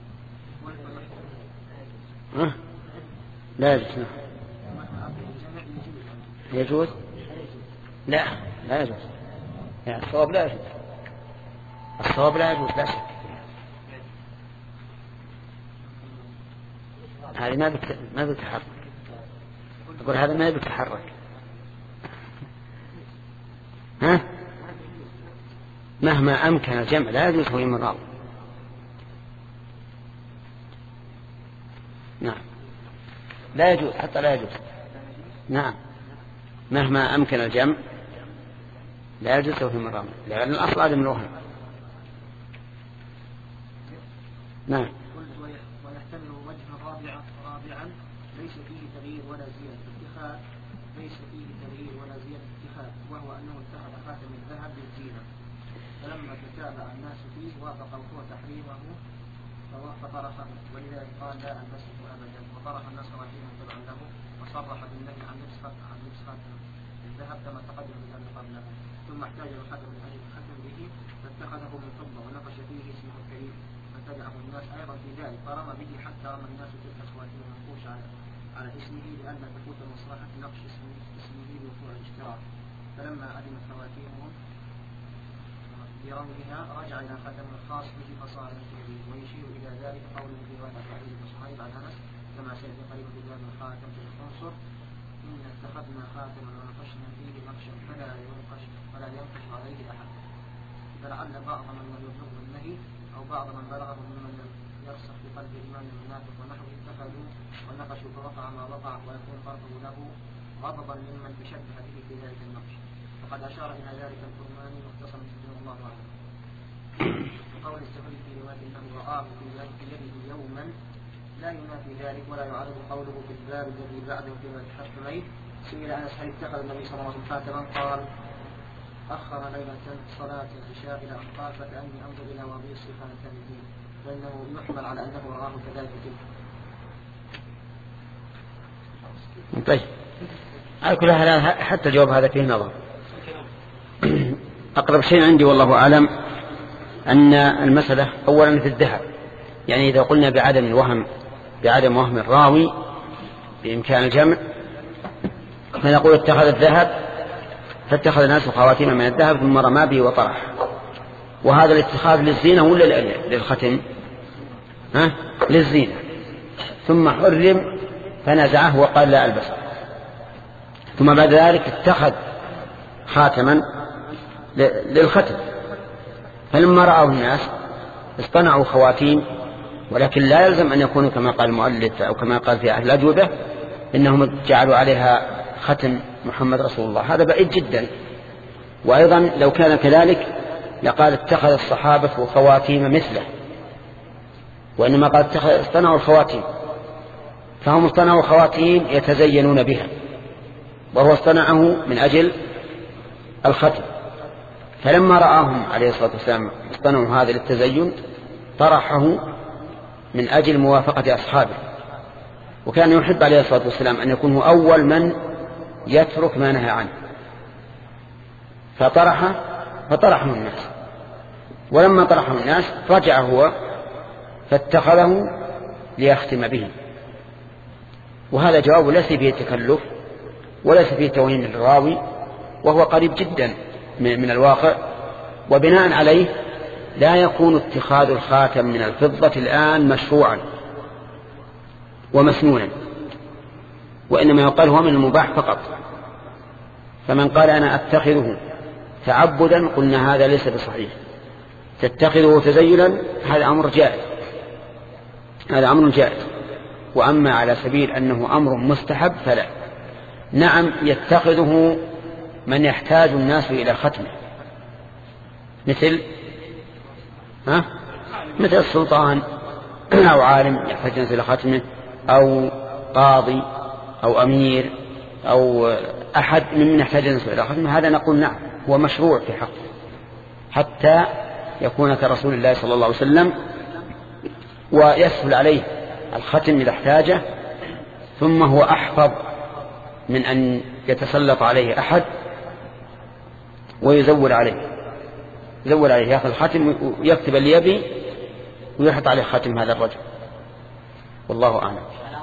أه؟ لا يجوز. يجوز لا لا يجوز يعني الصواب لا يجوز الصواب لا يجوز لا شك. هذه ما بت... ما بتتحرك أقول هذا ما بيتحرك ها مهما أمكن الجمع لا يجوز توليم الراوي. نعم لا يجوز حتى لا يجوز. نعم مهما أمكن الجمع لا يجوز توهم الراوي لأن الأصل عدم الوهم. نعم. ويحتمل وجها رابعا رابعا ليس فيه تغيير ولا زيادة اتخاذ ليس فيه تغيير ولا زيادة اتخاذ، وهو أنه اتخذ خاتم الذهب للزينة، فلما تتابع الناس فيه وافق هو تحريمه فطرحه، ولذلك قال لا ألبسه أبدا، وطرح الناس خواتيمه تبعا له، وصرح بالنهي عن لبس عن لبس خاتم الذهب كما تقدم في الكتاب قبله. ثم احتاج الخاتم من أجل الختم به فاتخذه من فضة ونقش فيه اسمه الكريم، فتبعه الناس أيضا في ذلك، فرمى به حتى رمى الناس تلك الخواتيم المنقوش على على اسمه لئلا تفوت مصلحة نقش اسمه اسمه بوقوع الاشتراك. فلما عدمت خواتيمهم برميها رجع إلى خاتم الخاص به فصار مثله، ويشير إلى ذلك قوله في رواية حديث ابن صهيب عن أنس كما سيأتي قريبا في باب الخاتم في العنصر: إن اتخذنا خاتما ونقشنا فيه نقشا فلا ينقش فلا ينقش عليه أحد. فلعل بعض من لم يبلغه النهي أو بعض من بلغه ممن لم يرسخ في قلب الإيمان المنافق ونحوه اتخذوا ونقشوا فرفع ما وقع، ويكون فرقه له غضبا ممن تشبه به في ذلك النقش. وقد أشار إلى ذلك الكرماني مختصرا سبحانه الله أعلم. وقول السفري في رواية أنه رآه في يده يوما لا ينافي ذلك ولا يعارض قوله في الباب الذي بعده في الحكمين. سئل أنس هل اتخذ النبي صلى الله عليه وسلم خاتما؟ قال: أخر ليلة صلاة العشاء إلى أن قال: فكأني أنظر إلى وضيص خاتمه، فإنه يحمل على أنه رآه كذلك. طيب، على كل حال حتى الجواب هذا فيه نظر. أقرب شيء عندي والله أعلم أن المسألة أولا في الذهب، يعني إذا قلنا بعدم الوهم بعدم وهم الراوي بإمكان الجمع فنقول اتخذ الذهب فاتخذ الناس خواتيم من الذهب ثم رمى به وطرح، وهذا الاتخاذ للزينة ولا للختم؟ ها؟ للزينة، ثم حرم فنزعه وقال لا ألبسه، ثم بعد ذلك اتخذ خاتما للختم، فلما رأوا الناس اصطنعوا خواتيم، ولكن لا يلزم أن يكونوا كما قال المؤلف أو كما قال في أهل الأجوبة إنهم جعلوا عليها ختم محمد رسول الله، هذا بعيد جدا. وأيضا لو كان كذلك لقال اتخذ الصحابة خواتيم مثله، وإنما قال اتخذ اصطنعوا الخواتيم، فهم اصطنعوا خواتيم يتزينون بها، وهو اصطنعه من أجل الختم، فلما رآهم عليه الصلاة والسلام اصطنعوا هذا للتزين طرحه من أجل موافقة أصحابه، وكان يحب عليه الصلاة والسلام أن يكون هو أول من يترك ما نهى عنه، فطرح فطرحه الناس، ولما طرحه الناس رجع هو فاتخذه ليختم به، وهذا جواب ليس فيه تكلف وليس فيه توهين للراوي، وهو قريب جدا من الواقع. وبناء عليه لا يكون اتخاذ الخاتم من الفضة الآن مشروعا ومسنونا، وإنما يقال هو من المباح فقط. فمن قال أنا أتخذه تعبدا قلنا هذا ليس بصحيح، تتخذه تزينا هذا أمر جائز، هذا أمر جائز. وأما على سبيل أنه أمر مستحب فلا. نعم يتخذه من يحتاج الناس إلى ختمه، مثل ها مثل السلطان أو عالم يحتاج الناس إلى ختمه، أو قاضي أو أمير أو أحد ممن يحتاج الناس إلى ختمه، هذا نقول نعم هو مشروع في حقه حتى يكون كرسول الله صلى الله عليه وسلم ويسهل عليه الختم إذا احتاجه، ثم هو أحفظ من أن يتسلط عليه أحد ويزول عليه يزول عليه يأخذ الختم ويكتب اللي يبي ويحط عليه ختم هذا الرجل، والله أعلم.